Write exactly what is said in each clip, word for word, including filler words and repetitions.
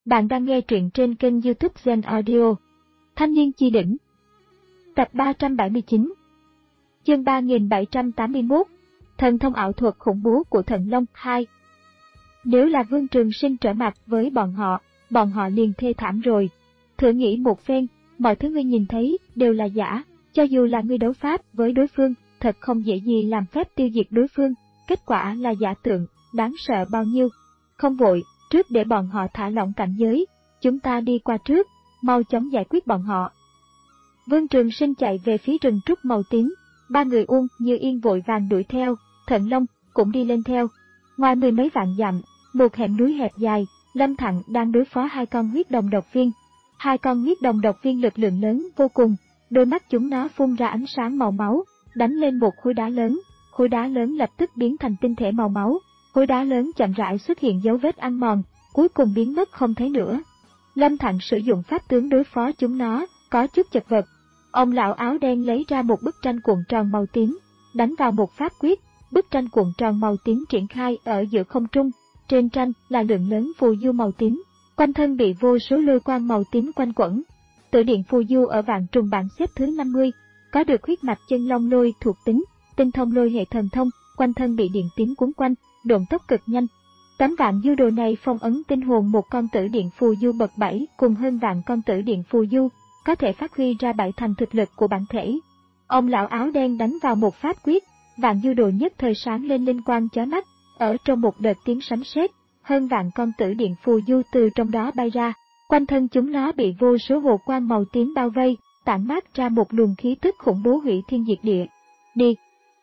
Bạn đang nghe truyện trên kênh YouTube Zen Audio. Thanh niên chi đỉnh. Tập ba trăm bảy mươi chín. Chương ba nghìn bảy trăm tám mươi mốt. Thần thông ảo thuật khủng bố của Thần Long hai. Nếu là Vương Trường Sinh trở mặt với bọn họ, bọn họ liền thê thảm rồi. Thử nghĩ một phen, mọi thứ ngươi nhìn thấy đều là giả, cho dù là ngươi đấu pháp với đối phương, thật không dễ gì làm phép tiêu diệt đối phương, kết quả là giả tượng, đáng sợ bao nhiêu. Không vội, trước để bọn họ thả lỏng cảnh giới, chúng ta đi qua trước, mau chóng giải quyết bọn họ. Vương Trường Sinh chạy về phía rừng trúc màu tím, ba người Uông Như Yên vội vàng đuổi theo, Thần Long cũng đi lên theo. Ngoài mười mấy vạn dặm, một hẻm núi hẹp dài, Lâm Thặng đang đối phó hai con huyết đồng độc viên. Hai con huyết đồng độc viên lực lượng lớn vô cùng, đôi mắt chúng nó phun ra ánh sáng màu máu, đánh lên một khối đá lớn, khối đá lớn lập tức biến thành tinh thể màu máu. Khối đá lớn chậm rãi xuất hiện dấu vết ăn mòn, cuối cùng biến mất không thấy nữa. Lâm Thặng sử dụng pháp tướng đối phó chúng nó, có chút chật vật. Ông lão áo đen lấy ra một bức tranh cuộn tròn màu tím, đánh vào một pháp quyết, bức tranh cuộn tròn màu tím triển khai ở giữa không trung, trên tranh là lượng lớn phù du màu tím, quanh thân bị vô số lôi quang màu tím quanh quẩn. Tử điện phù du ở vạn trùng bảng xếp thứ năm mươi, có được huyết mạch chân long lôi thuộc tính, tinh thông lôi hệ thần thông, quanh thân bị điện tím cuốn quanh, độn tốc cực nhanh. Tấm vạn du đồ này phong ấn tinh hồn một con tử điện phù du bậc bảy cùng hơn vạn con tử điện phù du, có thể phát huy ra bảy thành thực lực của bản thể. Ông lão áo đen đánh vào một pháp quyết, vạn du đồ nhất thời sáng lên linh quang chói mắt, ở trong một đợt tiếng sấm sét, hơn vạn con tử điện phù du từ trong đó bay ra, quanh thân chúng nó bị vô số hồ quang màu tím bao vây, tản mát ra một luồng khí tức khủng bố hủy thiên diệt địa. Đi!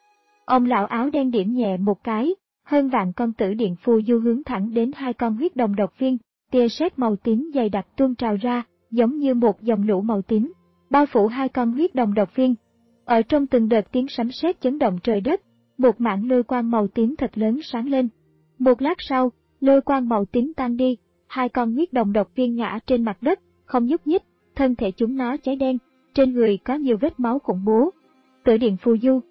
Ông lão áo đen điểm nhẹ một cái, hơn vạn con tử điện phù du hướng thẳng đến hai con huyết đồng độc viên, tia sét màu tím dày đặc tuôn trào ra, giống như một dòng lũ màu tím, bao phủ hai con huyết đồng độc viên. Ở trong từng đợt tiếng sấm sét chấn động trời đất, một mảng lôi quang màu tím thật lớn sáng lên. Một lát sau, lôi quang màu tím tan đi, hai con huyết đồng độc viên ngã trên mặt đất, không nhúc nhích, thân thể chúng nó cháy đen, trên người có nhiều vết máu khủng bố. Tử điện phù du.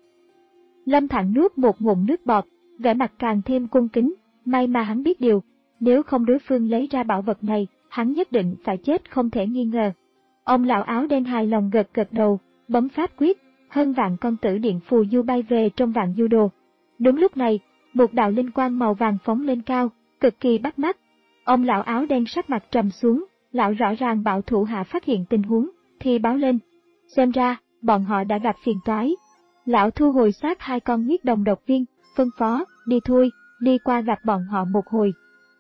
Lâm Thặng nuốt một ngụm nước bọt, vẻ mặt càng thêm cung kính, may mà hắn biết điều, nếu không đối phương lấy ra bảo vật này, hắn nhất định phải chết không thể nghi ngờ. Ông lão áo đen hài lòng gật gật đầu, bấm pháp quyết, hơn vạn con tử điện phù du bay về trong vạn du đồ. Đúng lúc này, một đạo linh quang màu vàng phóng lên cao, cực kỳ bắt mắt. Ông lão áo đen sắc mặt trầm xuống, lão rõ ràng bảo thủ hạ phát hiện tình huống, thì báo lên. Xem ra, bọn họ đã gặp phiền toái. Lão thu hồi xác hai con huyết đồng độc viên, phân phó, đi thôi, đi qua gặp bọn họ một hồi.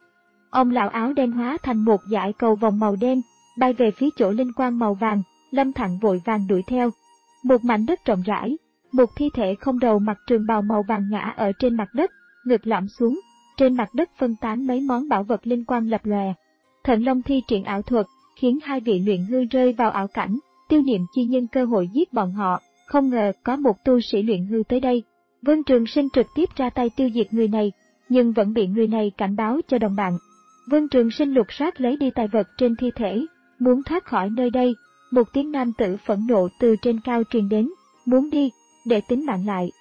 Ông lão áo đen hóa thành một dải cầu vòng màu đen, bay về phía chỗ linh quang màu vàng, Lâm Thặng vội vàng đuổi theo. Một mảnh đất rộng rãi, một thi thể không đầu mặc trường bào màu vàng ngã ở trên mặt đất, ngực lõm xuống, trên mặt đất phân tán mấy món bảo vật linh quang lập lòe. Thần Long thi triển ảo thuật, khiến hai vị luyện hư rơi vào ảo cảnh, Tiêu Niệm Chi nhân cơ hội giết bọn họ. Không ngờ có một tu sĩ luyện hư tới đây, Vương Trường Sinh trực tiếp ra tay tiêu diệt người này, nhưng vẫn bị người này cảnh báo cho đồng bạn. Vương Trường Sinh lục soát lấy đi tài vật trên thi thể, muốn thoát khỏi nơi đây, một tiếng nam tử phẫn nộ từ trên cao truyền đến, muốn đi, để tính mạng lại.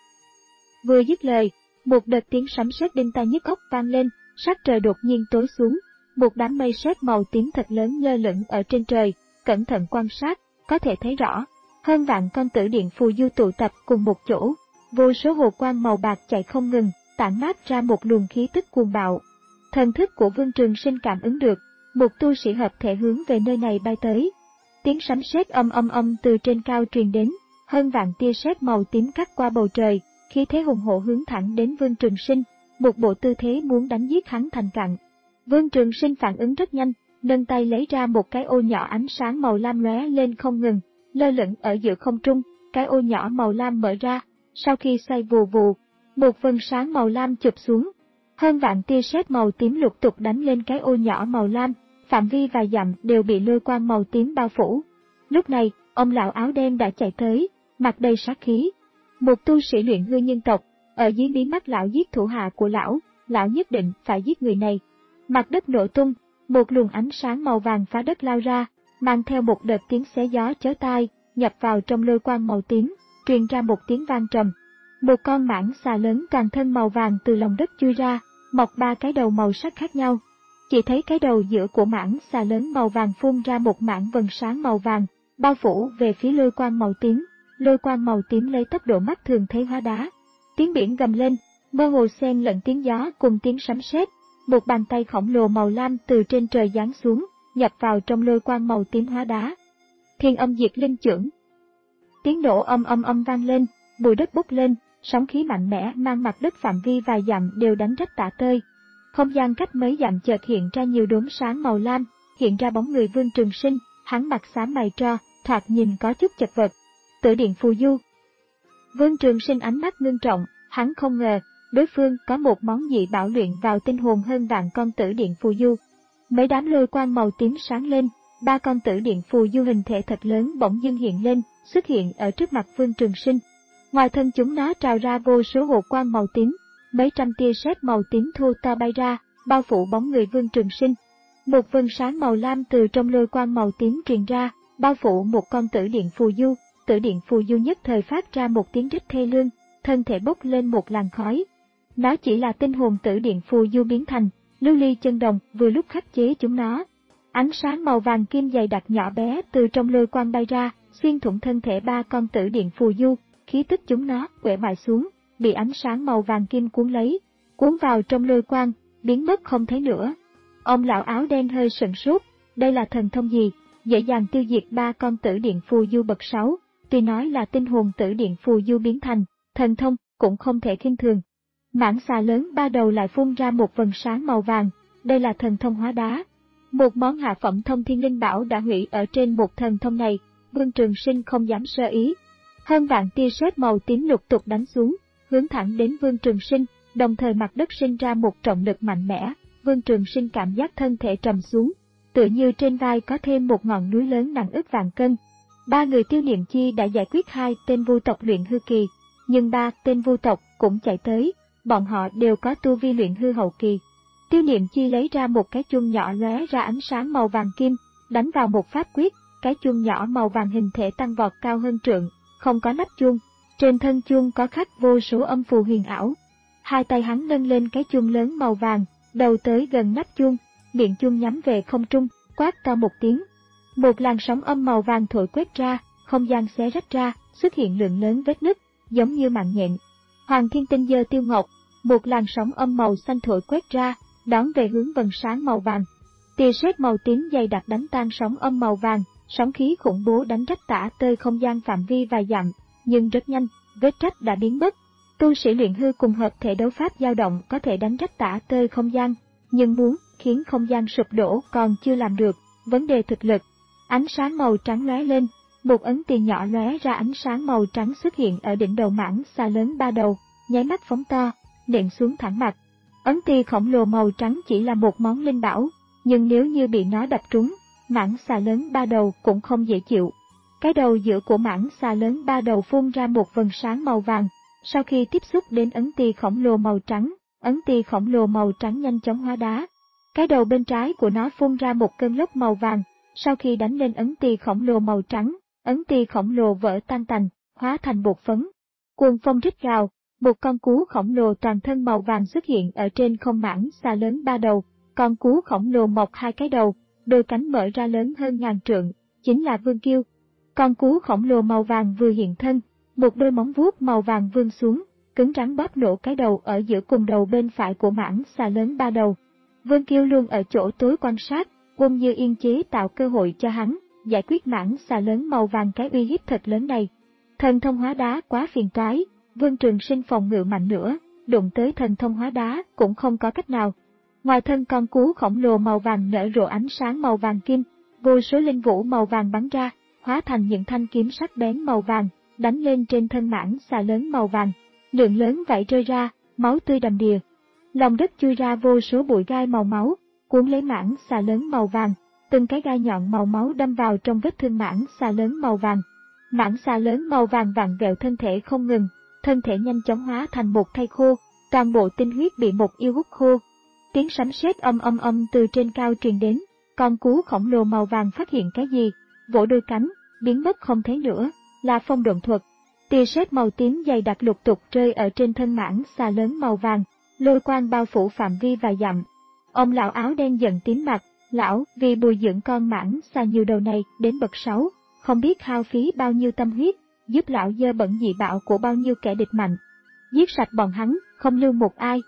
Vừa dứt lời, một đợt tiếng sấm sét đinh tai nhức óc vang lên, sắc trời đột nhiên tối xuống, một đám mây sét màu tím thật lớn lơ lửng ở trên trời, cẩn thận quan sát, có thể thấy rõ. Hơn vạn con tử điện phù du tụ tập cùng một chỗ, vô số hồ quang màu bạc chạy không ngừng, tản mát ra một luồng khí tức cuồng bạo. Thần thức của Vương Trường Sinh cảm ứng được, một tu sĩ hợp thể hướng về nơi này bay tới. Tiếng sấm sét âm âm âm từ trên cao truyền đến, hơn vạn tia sét màu tím cắt qua bầu trời, khí thế hùng hổ hướng thẳng đến Vương Trường Sinh, một bộ tư thế muốn đánh giết hắn thành cặn. Vương Trường Sinh phản ứng rất nhanh, nâng tay lấy ra một cái ô nhỏ ánh sáng màu lam lóe lên không ngừng. Lơ lửng ở giữa không trung, cái ô nhỏ màu lam mở ra, sau khi xoay vù vù, một vân sáng màu lam chụp xuống. Hơn vạn tia sét màu tím lục tục đánh lên cái ô nhỏ màu lam, phạm vi vài dặm đều bị lôi quang màu tím bao phủ. Lúc này, ông lão áo đen đã chạy tới, mặt đầy sát khí. Một tu sĩ luyện hư nhân tộc, ở dưới mí mắt lão giết thủ hạ của lão, lão nhất định phải giết người này. Mặt đất nổ tung, một luồng ánh sáng màu vàng phá đất lao ra, mang theo một đợt tiếng xé gió chói tai, nhập vào trong lôi quang màu tím, truyền ra một tiếng vang trầm. Một con mãng xà lớn toàn thân màu vàng từ lòng đất chui ra, mọc ba cái đầu màu sắc khác nhau. chỉ thấy cái đầu giữa của mảng xà lớn màu vàng phun ra một mảng vầng sáng màu vàng, bao phủ về phía lôi quang màu tím. Lôi quang màu tím lấy tốc độ mắt thường thấy hóa đá. Tiếng biển gầm lên, mơ hồ xen lẫn tiếng gió cùng tiếng sấm sét. Một bàn tay khổng lồ màu lam từ trên trời giáng xuống, nhập vào trong lôi quang màu tím hóa đá. Thiên Âm Diệt Linh Chưởng. Tiếng nổ âm âm âm vang lên, bụi đất bốc lên, sóng khí mạnh mẽ mang mặt đất phạm vi vài dặm đều đánh rách tả tơi. Không gian cách mấy dặm chợt hiện ra nhiều đốm sáng màu lam, hiện ra bóng người Vương Trường Sinh, hắn mặt xám mày tro, thoạt nhìn có chút chật vật. Tử Điện Phù Du. Vương Trường Sinh ánh mắt ngưng trọng, hắn không ngờ, đối phương có một món dị bảo luyện vào tinh hồn hơn vạn con Tử Điện Phù Du. Mấy đám lôi quang màu tím sáng lên, ba con Tử Điện Phù Du hình thể thật lớn bỗng dưng hiện lên, xuất hiện ở trước mặt Vương Trường Sinh. Ngoài thân chúng nó trào ra vô số hồ quang màu tím, mấy trăm tia sét màu tím thô to bay ra, bao phủ bóng người Vương Trường Sinh. Một vầng sáng màu lam từ trong lôi quang màu tím truyền ra, bao phủ một con Tử Điện Phù Du. Tử Điện Phù Du nhất thời phát ra một tiếng rít thê lương, thân thể bốc lên một làn khói. Nó chỉ là tinh hồn Tử Điện Phù Du biến thành, lưu ly chân đồng vừa lúc khắc chế chúng nó. Ánh sáng màu vàng kim dày đặc nhỏ bé từ trong lôi quang bay ra, xuyên thủng thân thể ba con Tử Điện Phù Du, khí tức chúng nó uể oải xuống, bị ánh sáng màu vàng kim cuốn lấy, cuốn vào trong lôi quang, biến mất không thấy nữa. Ông lão áo đen hơi sửng sốt, đây là thần thông gì, dễ dàng tiêu diệt ba con Tử Điện Phù Du bậc sáu, tuy nói là tinh hồn Tử Điện Phù Du biến thành, thần thông cũng không thể khinh thường. Mảng xà lớn ba đầu lại phun ra một vầng sáng màu vàng, đây là thần thông hóa đá. Một món hạ phẩm thông thiên linh bảo đã hủy ở trên một thần thông này, Vương Trường Sinh không dám sơ ý. Hơn vạn tia sét màu tím lục tục đánh xuống, hướng thẳng đến Vương Trường Sinh, đồng thời mặt đất sinh ra một trọng lực mạnh mẽ. Vương Trường Sinh cảm giác thân thể trầm xuống, tựa như trên vai có thêm một ngọn núi lớn nặng ức vạn cân. Ba người Tiêu Niệm Chi đã giải quyết hai tên vu tộc luyện hư kỳ, nhưng ba tên vu tộc cũng chạy tới, bọn họ đều có tu vi luyện hư hậu kỳ. Tiêu Niệm Chi lấy ra một cái chuông nhỏ lóe ra ánh sáng màu vàng kim, đánh vào một pháp quyết, cái chuông nhỏ màu vàng hình thể tăng vọt cao hơn trượng, không có nắp chuông, trên thân chuông có khắc vô số âm phù huyền ảo. Hai tay hắn nâng lên cái chuông lớn màu vàng, đầu tới gần nắp chuông, miệng chuông nhắm về không trung, quát to một tiếng. Một làn sóng âm màu vàng thổi quét ra, không gian xé rách ra, xuất hiện lượng lớn vết nứt, giống như mạng nhện. Hoàng Thiên Tinh giơ tiêu ngọc, một làn sóng âm màu xanh thổi quét ra, đón về hướng vầng sáng màu vàng. Tia sét màu tím dày đặc đánh tan sóng âm màu vàng, sóng khí khủng bố đánh rách tả tơi không gian phạm vi vài dặm, nhưng rất nhanh, vết rách đã biến mất. Tu sĩ luyện hư cùng hợp thể đấu pháp dao động có thể đánh rách tả tơi không gian, nhưng muốn khiến không gian sụp đổ còn chưa làm được, vấn đề thực lực. Ánh sáng màu trắng lóe lên, một ấn tiền nhỏ lóe ra ánh sáng màu trắng xuất hiện ở đỉnh đầu mảng xà lớn ba đầu, nháy mắt phóng to, nện xuống thẳng mặt. Ấn tiền khổng lồ màu trắng chỉ là một món linh bảo, nhưng nếu như bị nó đập trúng, mảng xà lớn ba đầu cũng không dễ chịu. Cái đầu giữa của mảng xà lớn ba đầu phun ra một vầng sáng màu vàng, sau khi tiếp xúc đến ấn tiền khổng lồ màu trắng, ấn tiền khổng lồ màu trắng nhanh chóng hóa đá. Cái đầu bên trái của nó phun ra một cơn lốc màu vàng, sau khi đánh lên ấn tiền khổng lồ màu trắng, ấn tiền khổng lồ vỡ tan tành, hóa thành bột phấn. Cuồng phong rít gào, một con cú khổng lồ toàn thân màu vàng xuất hiện ở trên không mảng xà lớn ba đầu, con cú khổng lồ mọc hai cái đầu, đôi cánh mở ra lớn hơn ngàn trượng, chính là Vương Kiêu. Con cú khổng lồ màu vàng vừa hiện thân, một đôi móng vuốt màu vàng vươn xuống, cứng rắn bóp nổ cái đầu ở giữa cùng đầu bên phải của mảng xà lớn ba đầu. Vương Kiêu luôn ở chỗ tối quan sát, Quân Như Yên chế tạo cơ hội cho hắn giải quyết mảng xà lớn màu vàng cái uy hiếp thật lớn này. Thần thông hóa đá quá phiền toái, Vương Trường Sinh phòng ngự mạnh nữa, đụng tới thần thông hóa đá cũng không có cách nào. Ngoài thân con cú khổng lồ màu vàng nở rộ ánh sáng màu vàng kim, vô số linh vũ màu vàng bắn ra, hóa thành những thanh kiếm sắc bén màu vàng, đánh lên trên thân mảng xà lớn màu vàng. Lượng lớn vảy rơi ra, máu tươi đầm đìa. Lòng đất chui ra vô số bụi gai màu máu, cuốn lấy mảng xà lớn màu vàng, từng cái gai nhọn màu máu đâm vào trong vết thương mảng xà lớn màu vàng. Mảng xà lớn màu vàng vặn vẹo thân thể không ngừng, thân thể nhanh chóng hóa thành một thây khô, toàn bộ tinh huyết bị một yêu hút khô. Tiếng sấm sét âm âm âm từ trên cao truyền đến, con cú khổng lồ màu vàng phát hiện cái gì, vỗ đôi cánh, biến mất không thấy nữa, là phong độn thuật. Tia sét màu tím dày đặc lục tục rơi ở trên thân mảng xà lớn màu vàng, lôi quang bao phủ phạm vi vài dặm. Ông lão áo đen giận tím mặt, lão vì bồi dưỡng con mãng xà nhiều đầu này đến bậc sáu, không biết hao phí bao nhiêu tâm huyết, giúp lão dơ bẩn dị bạo của bao nhiêu kẻ địch mạnh. Giết sạch bọn hắn, không lưu một ai.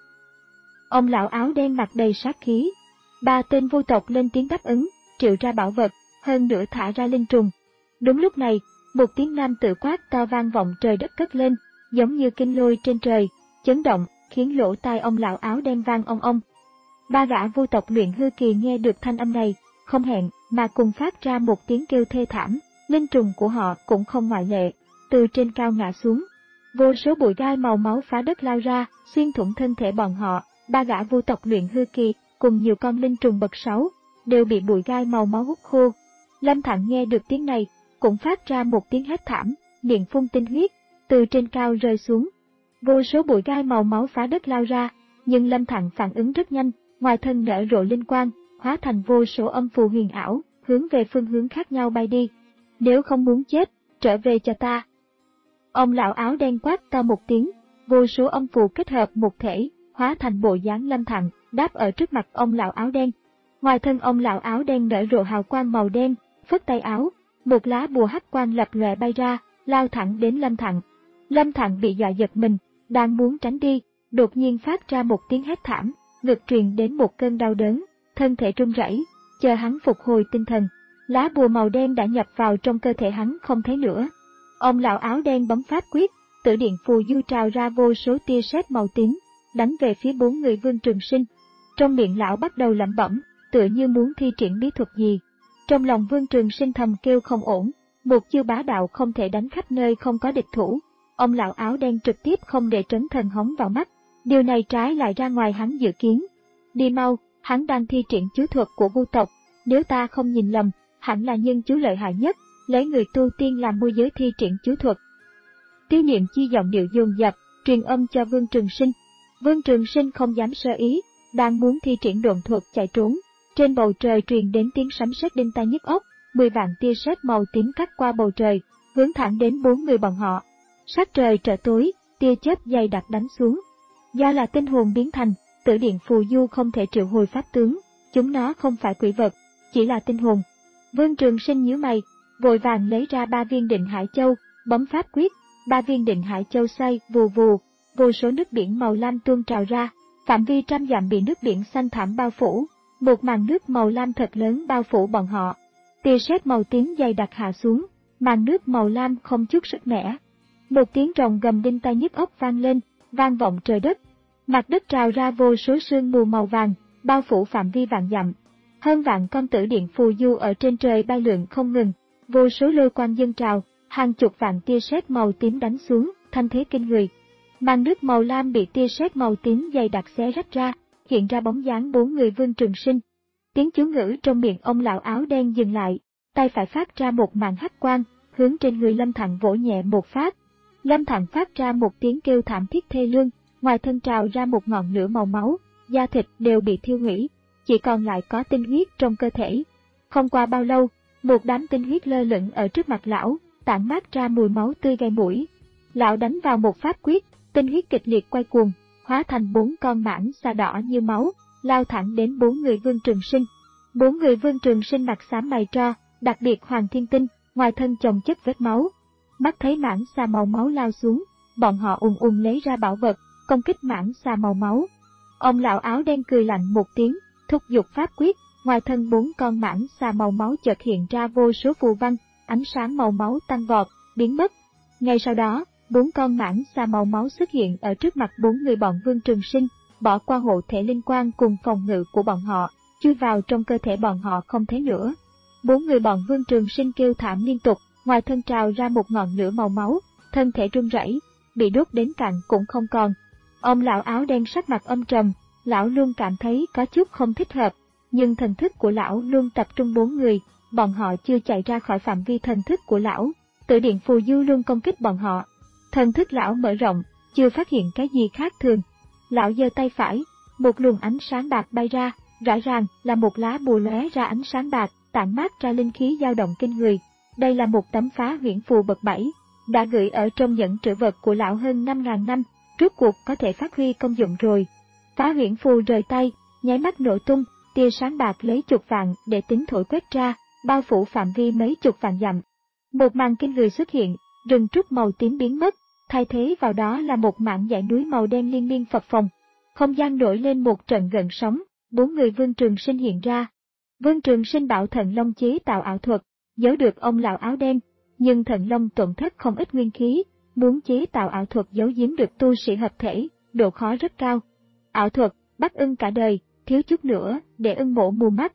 Ông lão áo đen mặt đầy sát khí. Ba tên vô tộc lên tiếng đáp ứng, triệu ra bảo vật, hơn nữa thả ra linh trùng. Đúng lúc này, một tiếng nam tự quát to vang vọng trời đất cất lên, giống như kinh lôi trên trời, chấn động, khiến lỗ tai ông lão áo đen vang ong ong. Ba gã vô tộc luyện hư kỳ nghe được thanh âm này, không hẹn mà cùng phát ra một tiếng kêu thê thảm, linh trùng của họ cũng không ngoại lệ, từ trên cao ngã xuống. Vô số bụi gai màu máu phá đất lao ra, xuyên thủng thân thể bọn họ. Ba gã vô tộc luyện hư kỳ cùng nhiều con linh trùng bậc sáu đều bị bụi gai màu máu hút khô. Lâm Thặng nghe được tiếng này, cũng phát ra một tiếng hét thảm, miệng phun tinh huyết, từ trên cao rơi xuống. Vô số bụi gai màu máu phá đất lao ra, nhưng Lâm Thặng phản ứng rất nhanh, ngoài thân nở rộ linh quang, hóa thành vô số âm phù huyền ảo, hướng về phương hướng khác nhau bay đi. Nếu không muốn chết, trở về cho ta. Ông lão áo đen quát to một tiếng, vô số âm phù kết hợp một thể, hóa thành bộ dáng Lâm Thặng, đáp ở trước mặt ông lão áo đen. Ngoài thân ông lão áo đen nở rộ hào quang màu đen, phất tay áo, một lá bùa hắc quang lập lòe bay ra, lao thẳng đến Lâm Thặng. Lâm Thặng bị dọa giật mình, đang muốn tránh đi, đột nhiên phát ra một tiếng hét thảm, ngực truyền đến một cơn đau đớn, thân thể run rẩy. Chờ hắn phục hồi tinh thần, lá bùa màu đen đã nhập vào trong cơ thể hắn không thấy nữa. Ông lão áo đen bấm pháp quyết, tử điện phù du trào ra vô số tia sét màu tím, đánh về phía bốn người Vương Trường Sinh. Trong miệng lão bắt đầu lẩm bẩm, tựa như muốn thi triển bí thuật gì. Trong lòng Vương Trường Sinh thầm kêu không ổn, một chiêu bá đạo không thể đánh khắp nơi không có địch thủ. Ông lão áo đen trực tiếp không để trấn thần hóng vào mắt, điều này trái lại ra ngoài hắn dự kiến. Đi mau, hắn đang thi triển chú thuật của vu tộc, nếu ta không nhìn lầm, hẳn là nhân chú lợi hại nhất, lấy người tu tiên làm môi giới thi triển chú thuật. Tiêu Niệm Chi giọng điệu dồn dập, truyền âm cho Vương Trường Sinh. Vương Trường Sinh không dám sơ ý, đang muốn thi triển độn thuật chạy trốn. Trên bầu trời truyền đến tiếng sấm sét đinh tai nhức óc, mười vạn tia sét màu tím cắt qua bầu trời, hướng thẳng đến bốn người bọn họ. Sắc trời trở tối, tia chớp dày đặc đánh xuống. Do là tinh hồn biến thành, tử điện phù du không thể triệu hồi pháp tướng, chúng nó không phải quỷ vật, chỉ là tinh hồn. Vương Trường Sinh nhíu mày, vội vàng lấy ra ba viên định hải châu, bấm pháp quyết, ba viên định hải châu xoay vù vù, vô số nước biển màu lam tuôn trào ra, phạm vi trăm dặm bị nước biển xanh thẳm bao phủ, một màn nước màu lam thật lớn bao phủ bọn họ. Tia sét màu tím dày đặc hạ xuống, màn nước màu lam không chút sức mẻ. Một tiếng rồng gầm đinh tai nhức óc vang lên, vang vọng trời đất. Mặt đất trào ra vô số sương mù màu vàng, bao phủ phạm vi vạn dặm. Hơn vạn con tử điện phù du ở trên trời bay lượn không ngừng, vô số lôi quang dâng trào, hàng chục vạn tia sét màu tím đánh xuống, thanh thế kinh người. Màn nước màu lam bị tia sét màu tím dày đặc xé rách ra, hiện ra bóng dáng bốn người Vương Trường Sinh. Tiếng chú ngữ trong miệng ông lão áo đen dừng lại, tay phải phát ra một màn hắc quang, hướng trên người Lâm Thặng vỗ nhẹ một phát. Lâm Thặng phát ra một tiếng kêu thảm thiết thê lương, ngoài thân trào ra một ngọn lửa màu máu, da thịt đều bị thiêu hủy, chỉ còn lại có tinh huyết trong cơ thể. Không qua bao lâu, một đám tinh huyết lơ lửng ở trước mặt lão, tản mát ra mùi máu tươi gai mũi. Lão đánh vào một pháp quyết, tinh huyết kịch liệt quay cuồng, hóa thành bốn con mãng xà đỏ như máu, lao thẳng đến bốn người Vương Trường Sinh. Bốn người Vương Trường Sinh mặt xám mày tro, đặc biệt Hoàng Thiên Tinh, ngoài thân chồng chất vết máu. Mắt thấy mãng xà màu máu lao xuống, bọn họ ùn ùn lấy ra bảo vật, công kích mãng xà màu máu. Ông lão áo đen cười lạnh một tiếng, thúc giục pháp quyết, ngoài thân bốn con mãng xà màu máu chợt hiện ra vô số phù văn, ánh sáng màu máu tăng vọt, biến mất. Ngay sau đó, bốn con mãng xà màu máu xuất hiện ở trước mặt bốn người bọn Vương Trường Sinh, bỏ qua hộ thể linh quang cùng phòng ngự của bọn họ, chui vào trong cơ thể bọn họ không thấy nữa. Bốn người bọn Vương Trường Sinh kêu thảm liên tục, ngoài thân trào ra một ngọn lửa màu máu, thân thể run rẩy, bị đốt đến cạn cũng không còn. Ông lão áo đen sắc mặt âm trầm, lão luôn cảm thấy có chút không thích hợp, nhưng thần thức của lão luôn tập trung bốn người, bọn họ chưa chạy ra khỏi phạm vi thần thức của lão, tử điện phù du luôn công kích bọn họ. Thần thức lão mở rộng, chưa phát hiện cái gì khác thường. Lão giơ tay phải, một luồng ánh sáng bạc bay ra, rõ ràng là một lá bùa lóe ra ánh sáng bạc, tản mát ra linh khí dao động kinh người. Đây là một tấm phá huyễn phù bậc bảy, đã gửi ở trong nhẫn trữ vật của lão hơn năm ngàn năm, rốt cuộc có thể phát huy công dụng rồi. Phá huyễn phù rời tay, nháy mắt nổ tung, tia sáng bạc lấy chục vạn để tính thổi quét ra, bao phủ phạm vi mấy chục vạn dặm. Một màn kinh người xuất hiện, rừng trúc màu tím biến mất, thay thế vào đó là một mảng dãy núi màu đen liên miên phập phồng. Không gian nổi lên một trận gợn sóng, bốn người Vương Trường Sinh hiện ra. Vương Trường Sinh bảo Thần Long chế tạo ảo thuật, giấu được ông lão áo đen, nhưng Thần Long tổn thất không ít nguyên khí, muốn chế tạo ảo thuật giấu giếm được tu sĩ hợp thể, độ khó rất cao. Ảo thuật, bắt ưng cả đời, thiếu chút nữa để ưng mổ mù mắt.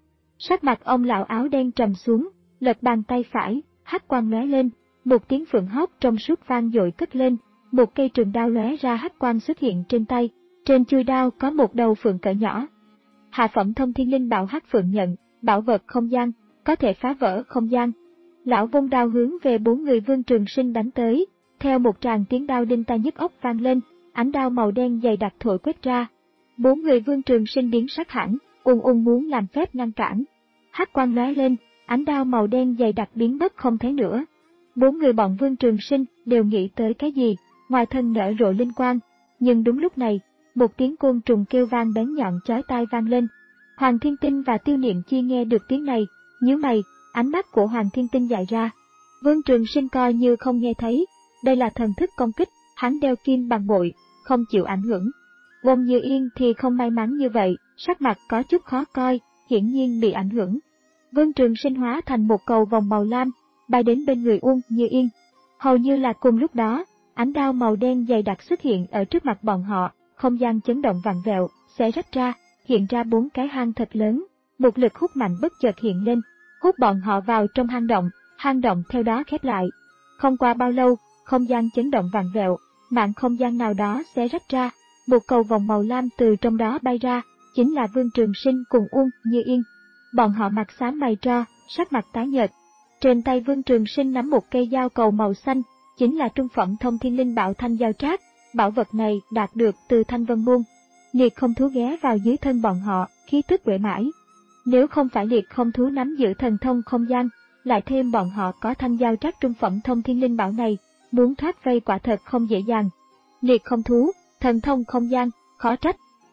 Sắc mặt ông lão áo đen trầm xuống, lật bàn tay phải, hắc quang lóe lên, một tiếng phượng hót trong suốt vang dội cất lên, một cây trường đao lóe ra hắc quang xuất hiện trên tay, trên chuôi đao có một đầu phượng cỡ nhỏ. Hạ phẩm thông thiên linh bảo hắc phượng nhận, bảo vật không gian, có thể phá vỡ không gian. Lão vung đao hướng về bốn người Vương Trường Sinh đánh tới, theo một tràng tiếng đao đinh tai nhức óc vang lên, ánh đao màu đen dày đặc thổi quét ra. Bốn người Vương Trường Sinh biến sắc hẳn, ung ung muốn làm phép ngăn cản. Hắc quang lóe lên, ánh đao màu đen dày đặc biến mất không thấy nữa. Bốn người bọn Vương Trường Sinh đều nghĩ tới cái gì, ngoài thân nở rộ linh quang, nhưng đúng lúc này, một tiếng côn trùng kêu vang bén nhọn chói tai vang lên. Hoàng Thiên Tinh và Tiêu Niệm Chi nghe được tiếng này, nhíu mày, ánh mắt của Hoàng Thiên Tinh dại ra. Vương Trường Sinh coi như không nghe thấy, đây là thần thức công kích, hắn đeo kim bằng bội, không chịu ảnh hưởng. Uông Như Yên thì không may mắn như vậy, sắc mặt có chút khó coi, hiển nhiên bị ảnh hưởng. Vương Trường Sinh hóa thành một cầu vòng màu lam, bay đến bên người Uông Như Yên. Hầu như là cùng lúc đó, ánh đao màu đen dày đặc xuất hiện ở trước mặt bọn họ, không gian chấn động vặn vẹo, xé rách ra, hiện ra bốn cái hang thật lớn, một lực hút mạnh bất chợt hiện lên, hút bọn họ vào trong hang động, hang động theo đó khép lại. Không qua bao lâu, không gian chấn động vặn vẹo, mảng không gian nào đó xé rách ra, một cầu vòng màu lam từ trong đó bay ra, chính là Vương Trường Sinh cùng Uông Như Yên. Bọn họ mặt xám mày tro, sắc mặt tái nhợt. Trên tay Vương Trường Sinh nắm một cây dao cầu màu xanh, chính là trung phẩm thông thiên linh bảo Thanh Dao Trác, bảo vật này đạt được từ Thanh Vân Môn. Liệt không thú ghé vào dưới thân bọn họ, khí tức uể mãi. Nếu không phải liệt không thú nắm giữ thần thông không gian, lại thêm bọn họ có Thanh Dao Trác trung phẩm thông thiên linh bảo này, muốn thoát vây quả thật không dễ dàng. Liệt không thú, thần thông không gian, khó trách.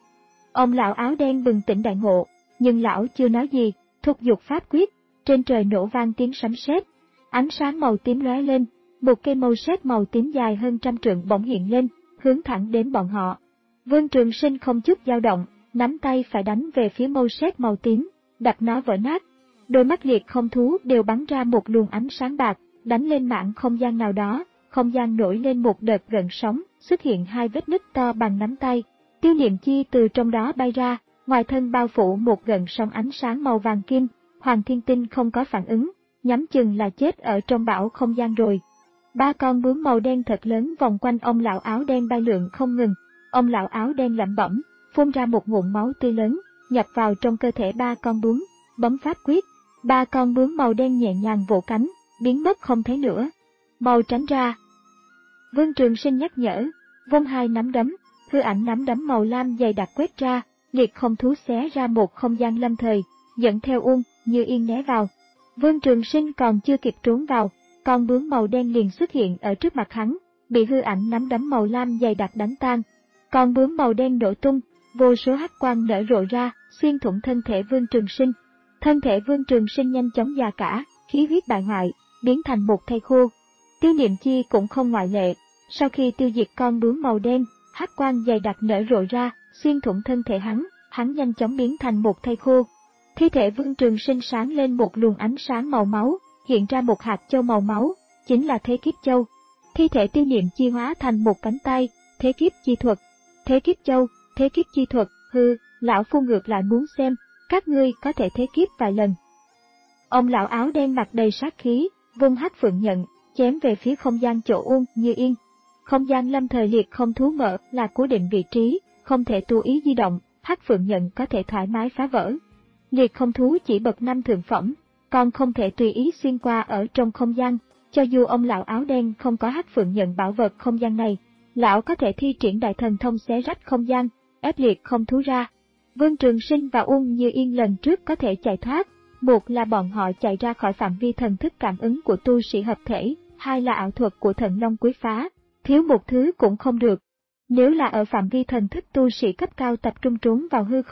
Ông lão áo đen bừng tỉnh đại ngộ, nhưng lão chưa nói gì, thúc giục pháp quyết, trên trời nổ vang tiếng sấm sét, ánh sáng màu tím lóe lên, một cây màu sét màu tím dài hơn trăm trượng bỗng hiện lên, hướng thẳng đến bọn họ. Vương Trường Sinh không chút dao động, nắm tay phải đánh về phía màu sét màu tím, đập nó vỡ nát. Đôi mắt liệt không thú đều bắn ra một luồng ánh sáng bạc, đánh lên mảng không gian nào đó, không gian nổi lên một đợt gợn sóng, xuất hiện hai vết nứt to bằng nắm tay. Tiêu Niệm Chi từ trong đó bay ra, ngoài thân bao phủ một gợn sóng ánh sáng màu vàng kim. Hoàng Thiên Tinh không có phản ứng, nhắm chừng là chết ở trong bão không gian rồi. Ba con bướm màu đen thật lớn vòng quanh ông lão áo đen bay lượn không ngừng. Ông lão áo đen lẩm bẩm, phun ra một ngụm máu tươi lớn, nhập vào trong cơ thể ba con bướm, bấm pháp quyết. Ba con bướm màu đen nhẹ nhàng vỗ cánh, biến mất không thấy nữa. Mau tránh ra. Vương Trường Sinh nhắc nhở, vung hai nắm đấm, hư ảnh nắm đấm màu lam dày đặc quét ra, liệt không thú xé ra một không gian lâm thời, dẫn theo Uông Như Yên né vào. Vương Trường Sinh còn chưa kịp trốn vào, con bướm màu đen liền xuất hiện ở trước mặt hắn, bị hư ảnh nắm đấm màu lam dày đặc đánh tan. Con bướm màu đen nổ tung, vô số hắc quang nở rộ ra, xuyên thủng thân thể Vương Trường Sinh. Thân thể Vương Trường Sinh nhanh chóng già cả, khí huyết bại hoại, biến thành một thây khô. Tiêu Niệm Chi cũng không ngoại lệ, sau khi tiêu diệt con bướm màu đen, hắc quang dày đặc nở rộ ra, xuyên thủng thân thể hắn, hắn nhanh chóng biến thành một thây khô. Thi thể Vương Trường Sinh sáng lên một luồng ánh sáng màu máu, hiện ra một hạt châu màu máu, chính là Thế Kiếp Châu. Thi thể Tiêu Niệm Chi hóa thành một cánh tay, Thế Kiếp Chi Thuật. Thế Kiếp Châu, Thế Kiếp Chi Thuật, hư, lão phu ngược lại muốn xem, các ngươi có thể thế kiếp vài lần. Ông lão áo đen mặt đầy sát khí, vung hắc phượng nhận, chém về phía không gian chỗ Uông Như Yên. Không gian lâm thời liệt không thú mở là cố định vị trí, không thể tu ý di động, hắc phượng nhận có thể thoải mái phá vỡ. Liệt không thú chỉ bậc năm thượng phẩm, còn không thể tùy ý xuyên qua ở trong không gian, cho dù ông lão áo đen không có hắc phượng nhận bảo vật không gian này, lão có thể thi triển đại thần thông xé rách không gian, ép liệt không thú ra. Vương Trường Sinh và Uông Như Yên lần trước có thể chạy thoát, một là bọn họ chạy ra khỏi phạm vi thần thức cảm ứng của tu sĩ hợp thể, hai là ảo thuật của Thần Long quấy phá, thiếu một thứ cũng không được. Nếu là ở phạm vi thần thức tu sĩ cấp cao tập trung trốn vào hư không,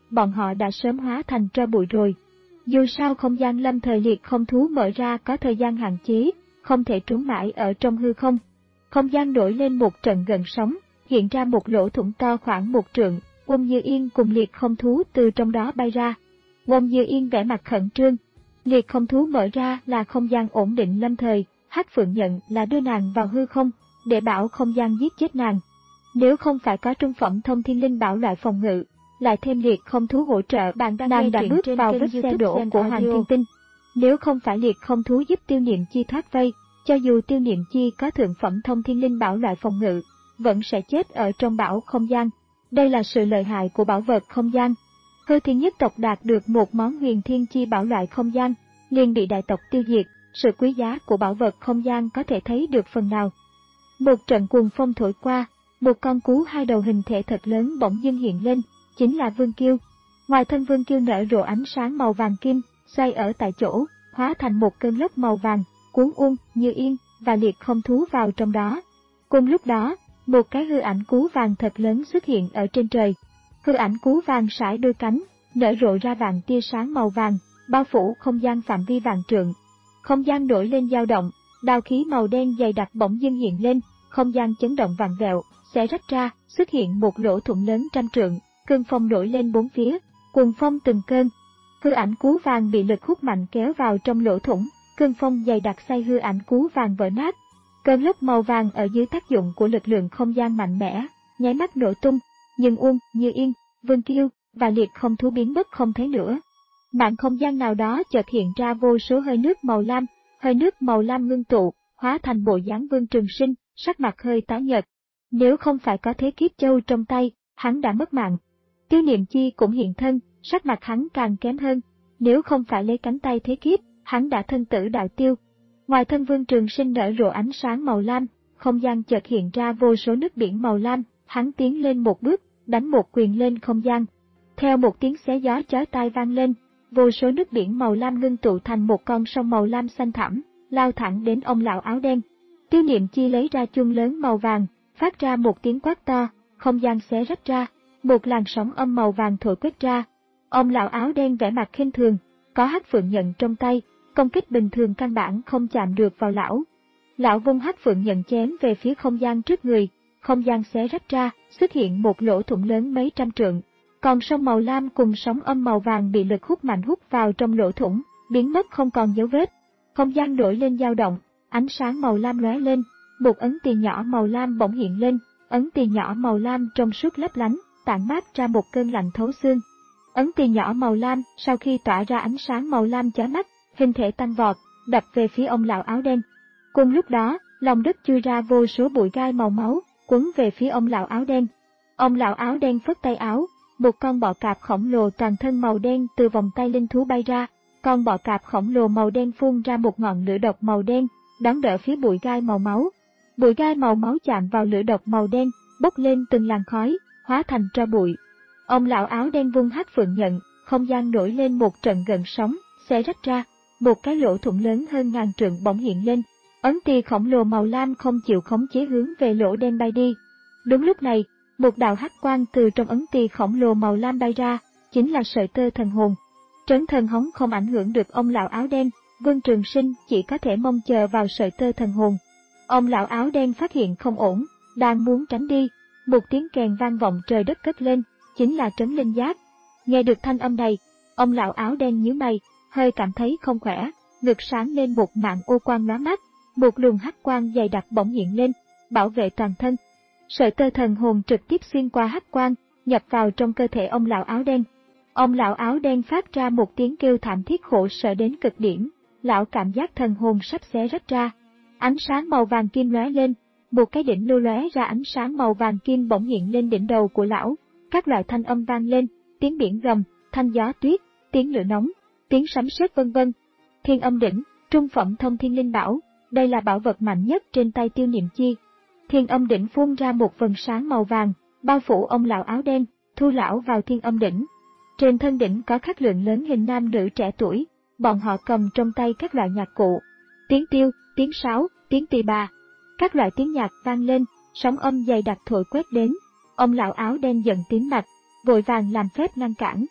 bọn họ đã sớm hóa thành tro bụi rồi. Dù sao không gian lâm thời liệt không thú mở ra có thời gian hạn chế, không thể trốn mãi ở trong hư không. Không gian nổi lên một trận gợn sóng, hiện ra một lỗ thủng to khoảng một trượng, Uông Như Yên cùng liệt không thú từ trong đó bay ra. Uông Như Yên vẻ mặt khẩn trương. Liệt không thú mở ra là không gian ổn định lâm thời, Hắc Phượng nhận là đưa nàng vào hư không, để bảo không gian giết chết nàng. Nếu không phải có trung phẩm thông thiên linh bảo loại phòng ngự, lại thêm liệt không thú hỗ trợ, bạn đang nàng đã bước vào vết xe đổ của Hoàng Thiên Tinh. Nếu không phải liệt không thú giúp Tiêu Niệm Chi thoát vây, cho dù Tiêu Niệm Chi có thượng phẩm thông thiên linh bảo loại phòng ngự, vẫn sẽ chết ở trong bảo không gian. Đây là sự lợi hại của bảo vật không gian. Hư Thiên nhất tộc đạt được một món huyền thiên chi bảo loại không gian, liền bị đại tộc tiêu diệt, sự quý giá của bảo vật không gian có thể thấy được phần nào. Một trận cuồng phong thổi qua, một con cú hai đầu hình thể thật lớn bỗng dưng hiện lên, chính là Vương Kiêu. Ngoài thân Vương Kiêu nở rộ ánh sáng màu vàng kim, xoay ở tại chỗ, hóa thành một cơn lốc màu vàng, cuốn Uông Như Yên và liệt không thú vào trong đó. Cùng lúc đó, một cái hư ảnh cú vàng thật lớn xuất hiện ở trên trời. Hư ảnh cú vàng sải đôi cánh, nở rộ ra vàng tia sáng màu vàng, bao phủ không gian phạm vi vạn trượng. Không gian nổi lên dao động, đao khí màu đen dày đặc bỗng dưng hiện lên, không gian chấn động vặn vẹo, xé rách ra, xuất hiện một lỗ thủng lớn trăm trượng, cơn phong nổi lên bốn phía, cuồng phong từng cơn. Hư ảnh cú vàng bị lực hút mạnh kéo vào trong lỗ thủng, cơn phong dày đặc xay hư ảnh cú vàng vỡ nát. Cơn lốc màu vàng ở dưới tác dụng của lực lượng không gian mạnh mẽ, nháy mắt nổ tung, nhưng Uông Như Yên, Vương Kiêu và liệt không thú biến mất không thấy nữa. Mạn không gian nào đó chợt hiện ra vô số hơi nước màu lam, hơi nước màu lam ngưng tụ, hóa thành bộ dáng Vương Trường Sinh, sắc mặt hơi tái nhợt. Nếu không phải có thế kiếp châu trong tay, hắn đã mất mạng. Tiêu Niệm Chi cũng hiện thân, sắc mặt hắn càng kém hơn. Nếu không phải lấy cánh tay thế kiếp, hắn đã thân tử đạo tiêu. Ngoài thân Vương Trường Sinh nở rộ ánh sáng màu lam, không gian chợt hiện ra vô số nước biển màu lam, hắn tiến lên một bước, đánh một quyền lên không gian. Theo một tiếng xé gió chói tai vang lên, vô số nước biển màu lam ngưng tụ thành một con sông màu lam xanh thẳm, lao thẳng đến ông lão áo đen. Tiêu Niệm Chi lấy ra chuông lớn màu vàng, phát ra một tiếng quát to, không gian xé rách ra, một làn sóng âm màu vàng thổi quét ra. Ông lão áo đen vẻ mặt khinh thường, có Hắc Phượng nhận trong tay, công kích bình thường căn bản không chạm được vào lão. Lão vung Hắc Phượng nhận chém về phía không gian trước người, không gian xé rách ra, xuất hiện một lỗ thủng lớn mấy trăm trượng. Còn sông màu lam cùng sóng âm màu vàng bị lực hút mạnh hút vào trong lỗ thủng, biến mất không còn dấu vết. Không gian nổi lên dao động, ánh sáng màu lam lóe lên, một ấn tiền nhỏ màu lam bỗng hiện lên, ấn tiền nhỏ màu lam trong suốt lấp lánh, tản mát ra một cơn lạnh thấu xương. Ấn tiền nhỏ màu lam sau khi tỏa ra ánh sáng màu lam chói mắt, hình thể tăng vọt, đập về phía ông lão áo đen. Cùng lúc đó, lòng đất chui ra vô số bụi gai màu máu, quấn về phía ông lão áo đen. Ông lão áo đen phất tay áo, một con bọ cạp khổng lồ toàn thân màu đen từ vòng tay linh thú bay ra, con bọ cạp khổng lồ màu đen phun ra một ngọn lửa độc màu đen, đón đỡ phía bụi gai màu máu. Bụi gai màu máu chạm vào lửa độc màu đen, bốc lên từng làn khói, hóa thành tro bụi. Ông lão áo đen vung Hắc Phượng nhận, không gian nổi lên một trận gợn sóng, xé rách ra, một cái lỗ thủng lớn hơn ngàn trượng bỗng hiện lên. Ấn tia khổng lồ màu lam không chịu khống chế hướng về lỗ đen bay đi. Đúng lúc này, một đạo hắc quang từ trong ấn tia khổng lồ màu lam bay ra, chính là sợi tơ thần hồn. Trấn thần hống không ảnh hưởng được ông lão áo đen, Vương Trường Sinh chỉ có thể mong chờ vào sợi tơ thần hồn. Ông lão áo đen phát hiện không ổn, đang muốn tránh đi, một tiếng kèn vang vọng trời đất cất lên, chính là Trấn Linh Giác. Nghe được thanh âm này, ông lão áo đen nhíu mày, hơi cảm thấy không khỏe, ngực sáng lên một mảng ô quang lóa mắt, một luồng hắc quang dày đặc bỗng hiện lên, bảo vệ toàn thân. Sợi tơ thần hồn trực tiếp xuyên qua hắc quang, nhập vào trong cơ thể ông lão áo đen. Ông lão áo đen phát ra một tiếng kêu thảm thiết khổ sở đến cực điểm, lão cảm giác thần hồn sắp xé rách ra. Ánh sáng màu vàng kim lóe lên, một cái đỉnh lưu lóe ra ánh sáng màu vàng kim bỗng hiện lên đỉnh đầu của lão. Các loại thanh âm vang lên, tiếng biển gầm, thanh gió tuyết, tiếng lửa nóng, tiếng sấm sét vân vân. Thiên Âm Đỉnh, trung phẩm thông thiên linh bảo, đây là bảo vật mạnh nhất trên tay Tiêu Niệm Chi. Thiên Âm Đỉnh phun ra một vầng sáng màu vàng, bao phủ ông lão áo đen, thu lão vào Thiên Âm Đỉnh. Trên thân đỉnh có khắc lượng lớn hình nam nữ trẻ tuổi, bọn họ cầm trong tay các loại nhạc cụ, tiếng tiêu, tiếng sáo, tiếng tỳ bà. Các loại tiếng nhạc vang lên, sóng âm dày đặc thổi quét đến. Ông lão áo đen giận tím mặt, vội vàng làm phép ngăn cản,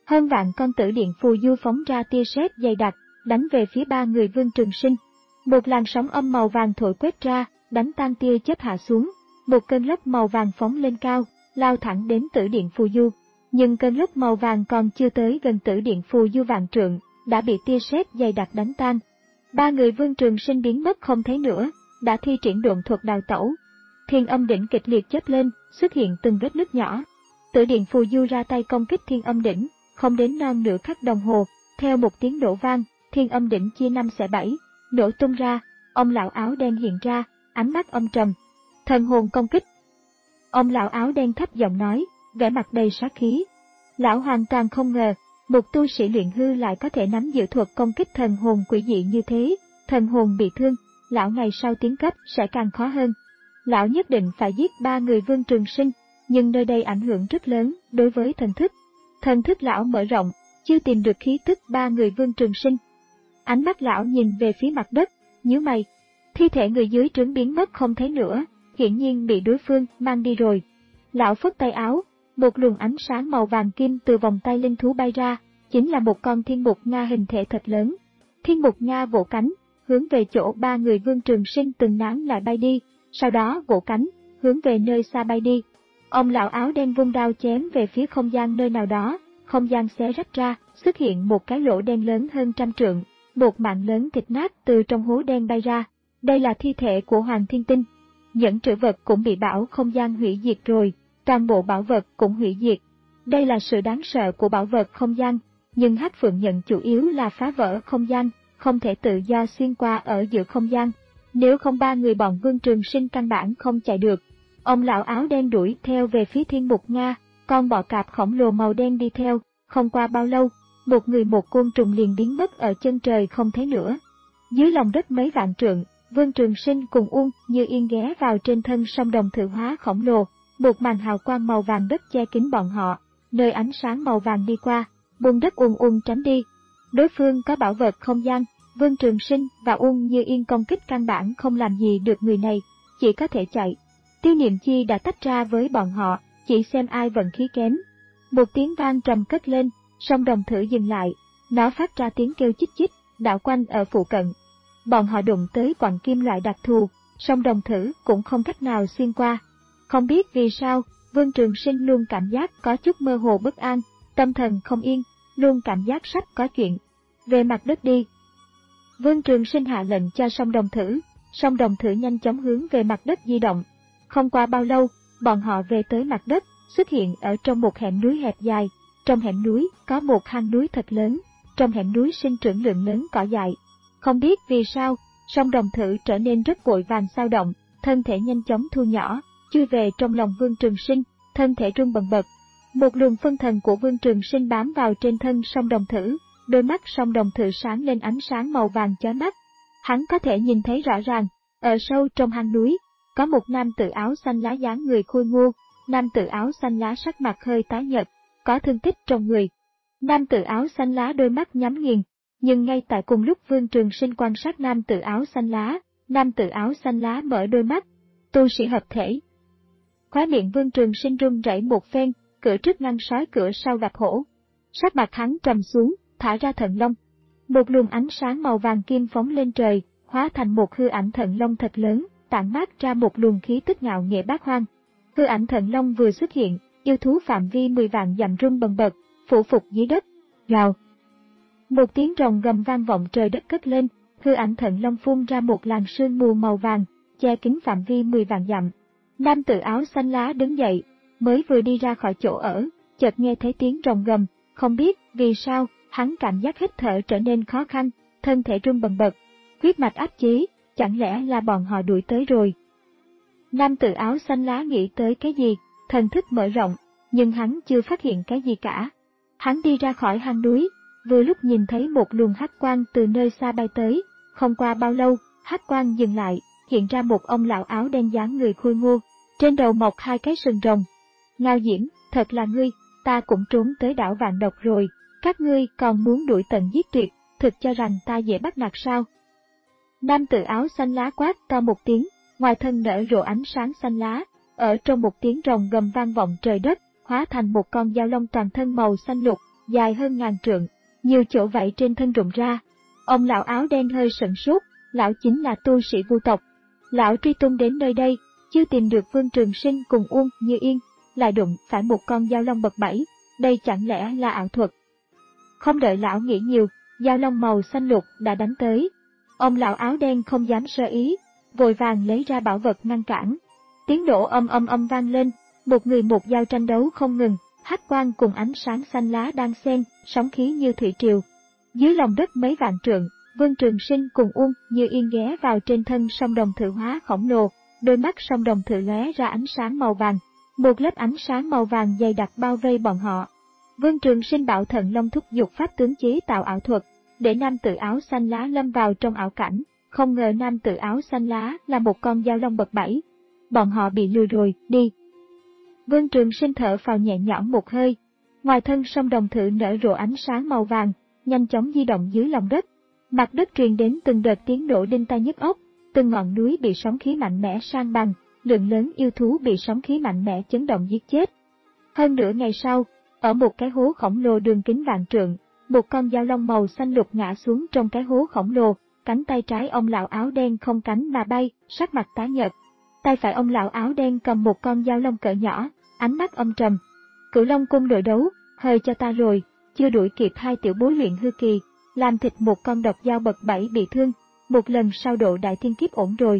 Hơn vạn con tử điện phù du phóng ra tia sét dày đặc, đánh về phía ba người Vương Trường Sinh. Một làn sóng âm màu vàng thổi quét ra, đánh tan tia chớp hạ xuống. Một cơn lốc màu vàng phóng lên cao, lao thẳng đến tử điện phù du. Nhưng cơn lốc màu vàng còn chưa tới gần tử điện phù du vạn trượng, đã bị tia sét dày đặc đánh tan. Ba người Vương Trường Sinh biến mất không thấy nữa, đã thi triển độn thuật đào tẩu. Thiên âm đỉnh kịch liệt chớp lên, xuất hiện từng vết nứt nhỏ. Tử điện phù du ra tay công kích thiên âm đỉnh, không đến non nửa khắc đồng hồ, theo một tiếng nổ vang, thiên âm đỉnh chia năm xẻ bảy, nổ tung ra. Ông lão áo đen hiện ra, ánh mắt âm trầm. Thần hồn công kích. Ông lão áo đen thấp giọng nói, vẻ mặt đầy sát khí. Lão hoàn toàn không ngờ, một tu sĩ luyện hư lại có thể nắm giữ thuật công kích thần hồn quỷ dị như thế. Thần hồn bị thương, lão ngày sau tiến cấp sẽ càng khó hơn. Lão nhất định phải giết ba người Vương Trường Sinh, nhưng nơi đây ảnh hưởng rất lớn đối với thần thức. Thần thức lão mở rộng, chưa tìm được khí tức ba người Vương Trường Sinh. Ánh mắt lão nhìn về phía mặt đất, nhíu mày. Thi thể người dưới trướng biến mất không thấy nữa, hiển nhiên bị đối phương mang đi rồi. Lão phất tay áo, một luồng ánh sáng màu vàng kim từ vòng tay linh thú bay ra, chính là một con thiên mục Nga hình thể thật lớn. Thiên mục Nga vỗ cánh, hướng về chỗ ba người Vương Trường Sinh từng nán lại bay đi, sau đó vỗ cánh, hướng về nơi xa bay đi. Ông lão áo đen vung đao chém về phía không gian nơi nào đó, không gian xé rách ra, xuất hiện một cái lỗ đen lớn hơn trăm trượng, một mảng lớn thịt nát từ trong hố đen bay ra. Đây là thi thể của Hoàng Thiên Tinh. Những trữ vật cũng bị bão không gian hủy diệt rồi, toàn bộ bảo vật cũng hủy diệt. Đây là sự đáng sợ của bảo vật không gian, nhưng Hắc Phượng nhận chủ yếu là phá vỡ không gian, không thể tự do xuyên qua ở giữa không gian. Nếu không ba người bọn Vương Trường Sinh căn bản không chạy được. Ông lão áo đen đuổi theo về phía thiên mục Nga, con bọ cạp khổng lồ màu đen đi theo, không qua bao lâu, một người một côn trùng liền biến mất ở chân trời không thấy nữa. Dưới lòng đất mấy vạn trượng, Vương Trường Sinh cùng Uông Như Yên ghé vào trên thân sông đồng thự hóa khổng lồ, một màn hào quang màu vàng đất che kín bọn họ, nơi ánh sáng màu vàng đi qua, bùn đất Uông Uông tránh đi. Đối phương có bảo vật không gian, Vương Trường Sinh và Uông Như Yên công kích căn bản không làm gì được người này, chỉ có thể chạy. Tiêu Niệm Chi đã tách ra với bọn họ, chỉ xem ai vận khí kém. Một tiếng vang trầm cất lên, sông đồng thử dừng lại, nó phát ra tiếng kêu chích chích, đảo quanh ở phụ cận. Bọn họ đụng tới quặng kim loại đặc thù, sông đồng thử cũng không cách nào xuyên qua. Không biết vì sao, Vương Trường Sinh luôn cảm giác có chút mơ hồ bất an, tâm thần không yên, luôn cảm giác sắp có chuyện. Về mặt đất đi. Vương Trường Sinh hạ lệnh cho sông đồng thử, sông đồng thử nhanh chóng hướng về mặt đất di động. Không qua bao lâu, bọn họ về tới mặt đất, xuất hiện ở trong một hẻm núi hẹp dài. Trong hẻm núi có một hang núi thật lớn, trong hẻm núi sinh trưởng lượng lớn cỏ dại. Không biết vì sao, sông đồng thử trở nên rất vội vàng sao động, thân thể nhanh chóng thu nhỏ, chui về trong lòng Vương Trường Sinh, thân thể run bần bật. Một luồng phân thần của Vương Trường Sinh bám vào trên thân sông đồng thử, đôi mắt sông đồng thử sáng lên ánh sáng màu vàng chói mắt. Hắn có thể nhìn thấy rõ ràng, ở sâu trong hang núi, có một nam tử áo xanh lá dáng người khôi ngô, nam tử áo xanh lá sắc mặt hơi tái nhợt, có thương tích trong người. Nam tử áo xanh lá đôi mắt nhắm nghiền, nhưng ngay tại cùng lúc Vương Trường Sinh quan sát nam tử áo xanh lá, nam tử áo xanh lá mở đôi mắt, tu sĩ hợp thể. Khóe miệng Vương Trường Sinh run rẩy một phen, cửa trước ngăn sói cửa sau gặp hổ. Sắc mặt hắn trầm xuống, thả ra thần long. Một luồng ánh sáng màu vàng kim phóng lên trời, hóa thành một hư ảnh thần long thật lớn, tản mát ra một luồng khí tức ngạo nghễ bát hoang. Hư ảnh thần long vừa xuất hiện, yêu thú phạm vi mười vạn dặm rung bần bật, phủ phục dưới đất. Gào. Một tiếng rồng gầm vang vọng trời đất cất lên, hư ảnh thần long phun ra một làn sương mù màu vàng, che kín phạm vi mười vạn dặm. Nam tử áo xanh lá đứng dậy, mới vừa đi ra khỏi chỗ ở, chợt nghe thấy tiếng rồng gầm, không biết vì sao, hắn cảm giác hít thở trở nên khó khăn, thân thể run bần bật, huyết mạch áp chế, chẳng lẽ là bọn họ đuổi tới rồi. Nam tử áo xanh lá nghĩ tới cái gì, thần thức mở rộng, nhưng hắn chưa phát hiện cái gì cả. Hắn đi ra khỏi hang núi, vừa lúc nhìn thấy một luồng hắc quang từ nơi xa bay tới, không qua bao lâu, hắc quang dừng lại, hiện ra một ông lão áo đen dáng người khôi ngô, trên đầu mọc hai cái sừng rồng. Ngao Diễm, thật là ngươi, ta cũng trốn tới đảo Vạn Độc rồi, các ngươi còn muốn đuổi tận giết tuyệt, thực cho rằng ta dễ bắt nạt sao? Nam tử áo xanh lá quát to một tiếng, ngoài thân nở rộ ánh sáng xanh lá, ở trong một tiếng rồng gầm vang vọng trời đất, hóa thành một con dao long toàn thân màu xanh lục, dài hơn ngàn trượng, nhiều chỗ vảy trên thân rụng ra. Ông lão áo đen hơi sửng sốt, lão chính là tu sĩ Vu tộc. Lão truy tung đến nơi đây, chưa tìm được Vương Trường Sinh cùng Uông Như Yên, lại đụng phải một con dao long bậc bảy, đây chẳng lẽ là ảo thuật? Không đợi lão nghĩ nhiều, dao long màu xanh lục đã đánh tới. Ông lão áo đen không dám sơ ý, vội vàng lấy ra bảo vật ngăn cản. Tiếng nổ âm âm âm vang lên, một người một dao tranh đấu không ngừng, hắc quang cùng ánh sáng xanh lá đang xen, sóng khí như thủy triều. Dưới lòng đất mấy vạn trượng, Vương Trường Sinh cùng Uông Như Yên ghé vào trên thân song đồng thự hóa khổng lồ, đôi mắt song đồng thự lóe ra ánh sáng màu vàng, một lớp ánh sáng màu vàng dày đặc bao vây bọn họ. Vương Trường Sinh bảo Thần Long thúc giục pháp tướng chế tạo ảo thuật, để nam tử áo xanh lá lâm vào trong ảo cảnh, không ngờ nam tử áo xanh lá là một con dao long bậc bảy. Bọn họ bị lừa rồi, đi. Vương Trường Sinh thở phào nhẹ nhõm một hơi, ngoài thân song đồng thự nở rộ ánh sáng màu vàng, nhanh chóng di động dưới lòng đất. Mặt đất truyền đến từng đợt tiếng nổ đinh tai nhức óc, từng ngọn núi bị sóng khí mạnh mẽ san bằng, lượng lớn yêu thú bị sóng khí mạnh mẽ chấn động giết chết. Hơn nửa ngày sau, ở một cái hố khổng lồ đường kính vạn trượng, một con dao long màu xanh lục ngã xuống trong cái hố khổng lồ, cánh tay trái ông lão áo đen không cánh mà bay, sắc mặt tái nhợt. Tay phải ông lão áo đen cầm một con dao long cỡ nhỏ, ánh mắt âm trầm. Cửu Long cung đội đấu, hơi cho ta rồi, chưa đuổi kịp hai tiểu bối luyện hư kỳ, làm thịt một con độc dao bậc bảy bị thương, một lần sau độ đại thiên kiếp ổn rồi.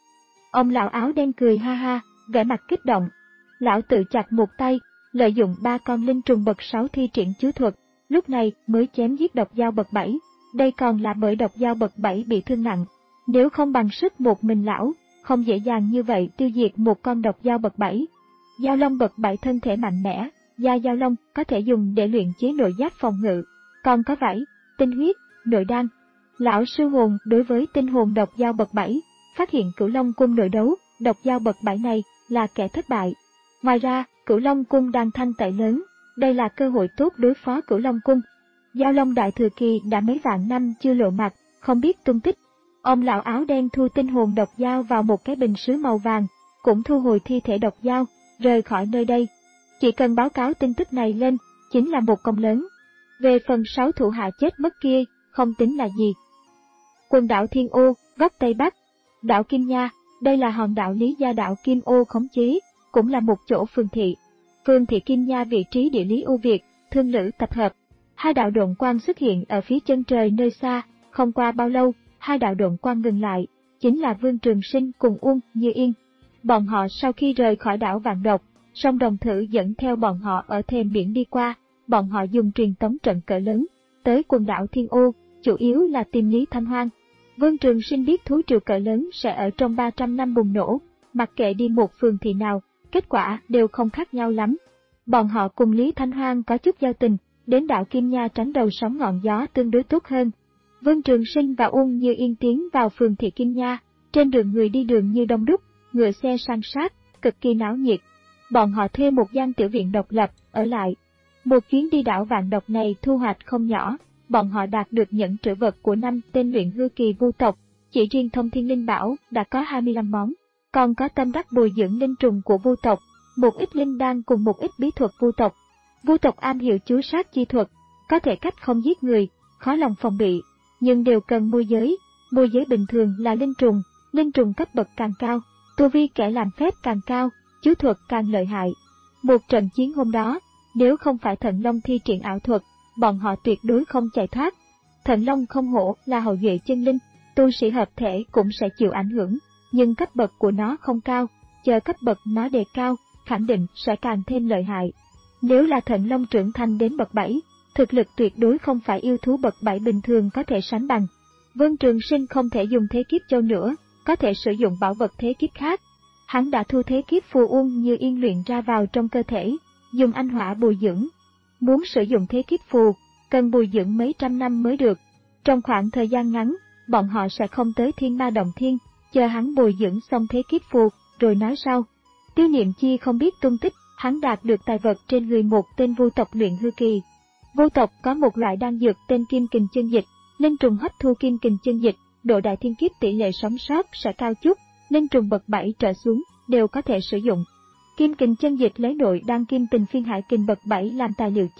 Ông lão áo đen cười ha ha, vẻ mặt kích động. Lão tự chặt một tay, lợi dụng ba con linh trùng bậc sáu thi triển chiếu thuật, lúc này mới chém giết độc dao bậc bảy. Đây còn là bởi độc dao bậc bảy bị thương nặng, nếu không bằng sức một mình lão, không dễ dàng như vậy tiêu diệt một con độc dao bậc bảy. Dao long bậc bảy thân thể mạnh mẽ, da dao long có thể dùng để luyện chế nội giáp phòng ngự, còn có vảy, tinh huyết, nội đan. Lão sư hồn đối với tinh hồn độc dao bậc bảy, phát hiện Cửu Long cung nội đấu, độc dao bậc bảy này là kẻ thất bại. Ngoài ra, Cửu Long cung đang thanh tẩy lớn, đây là cơ hội tốt đối phó Cửu Long cung. Dao long đại thừa kỳ đã mấy vạn năm chưa lộ mặt, không biết tung tích. Ông lão áo đen thu tinh hồn độc dao vào một cái bình sứ màu vàng, cũng thu hồi thi thể độc dao, rời khỏi nơi đây. Chỉ cần báo cáo tin tức này lên, chính là một công lớn. Về phần sáu thủ hạ chết mất kia, không tính là gì. Quần đảo Thiên Ô, góc Tây Bắc, đảo Kim Nha, đây là hòn đảo Lý Gia đảo Kim Ô khống chế, cũng là một chỗ phường thị. Phường thị Kim Nha vị trí địa lý ưu việt, thương lữ tập hợp. Hai đạo độn quang xuất hiện ở phía chân trời nơi xa, không qua bao lâu, hai đạo độn quang ngừng lại, chính là Vương Trường Sinh cùng Uông Như Yên. Bọn họ sau khi rời khỏi đảo Vạn Độc, song đồng thử dẫn theo bọn họ ở thềm biển đi qua, bọn họ dùng truyền tống trận cỡ lớn, tới quần đảo Thiên Ô, chủ yếu là tìm Lý Thanh Hoang. Vương Trường Sinh biết thú triều cỡ lớn sẽ ở trong ba trăm năm bùng nổ, mặc kệ đi một phường thị nào, kết quả đều không khác nhau lắm. Bọn họ cùng Lý Thanh Hoang có chút giao tình, đến đảo Kim Nha tránh đầu sóng ngọn gió tương đối tốt hơn. Vương Trường Sinh và Uông Như Yên tiến vào phường thị Kim Nha, trên đường người đi đường như đông đúc, ngựa xe san sát, cực kỳ náo nhiệt. Bọn họ thuê một gian tiểu viện độc lập, ở lại. Một chuyến đi đảo Vạn Độc này thu hoạch không nhỏ, bọn họ đạt được những trữ vật của năm tên luyện hư kỳ Vu tộc, chỉ riêng Thông Thiên Linh Bảo đã có hai mươi lăm món, còn có tâm đắc bồi dưỡng linh trùng của Vu tộc, một ít linh đan cùng một ít bí thuật Vu tộc. Vu tộc am hiểu chú sát chi thuật, có thể cách không giết người, khó lòng phòng bị, nhưng đều cần môi giới. Môi giới bình thường là linh trùng, linh trùng cấp bậc càng cao, tu vi kẻ làm phép càng cao, chú thuật càng lợi hại. Một trận chiến hôm đó, nếu không phải Thần Long thi triển ảo thuật, bọn họ tuyệt đối không chạy thoát. Thần Long không hổ là hậu duệ chân linh, tu sĩ hợp thể cũng sẽ chịu ảnh hưởng, nhưng cấp bậc của nó không cao, chờ cấp bậc nó đề cao, khẳng định sẽ càng thêm lợi hại. Nếu là Thần Long trưởng thành đến bậc bảy, thực lực tuyệt đối không phải yêu thú bậc bảy bình thường có thể sánh bằng. Vương Trường Sinh không thể dùng thế kiếp châu nữa, có thể sử dụng bảo vật thế kiếp khác. Hắn đã thu thế kiếp phù Uông Như Yên luyện ra vào trong cơ thể, dùng anh hỏa bồi dưỡng. Muốn sử dụng thế kiếp phù, cần bồi dưỡng mấy trăm năm mới được. Trong khoảng thời gian ngắn, bọn họ sẽ không tới Thiên Ma Động Thiên, chờ hắn bồi dưỡng xong thế kiếp phù, rồi nói sau. Tiêu Niệm Chi không biết tung tích, hắn đạt được tài vật trên người một tên Vu tộc luyện hư kỳ. Vu tộc có một loại đan dược tên Kim Kình Chân Dịch, linh trùng hấp thu Kim Kình Chân Dịch, độ đại thiên kiếp tỷ lệ sống sót sẽ cao chút, linh trùng bậc bảy trở xuống đều có thể sử dụng. Kim Kình Chân Dịch lấy nội đan Kim Tình Phiên Hải Kình bậc bảy làm tài liệu chính,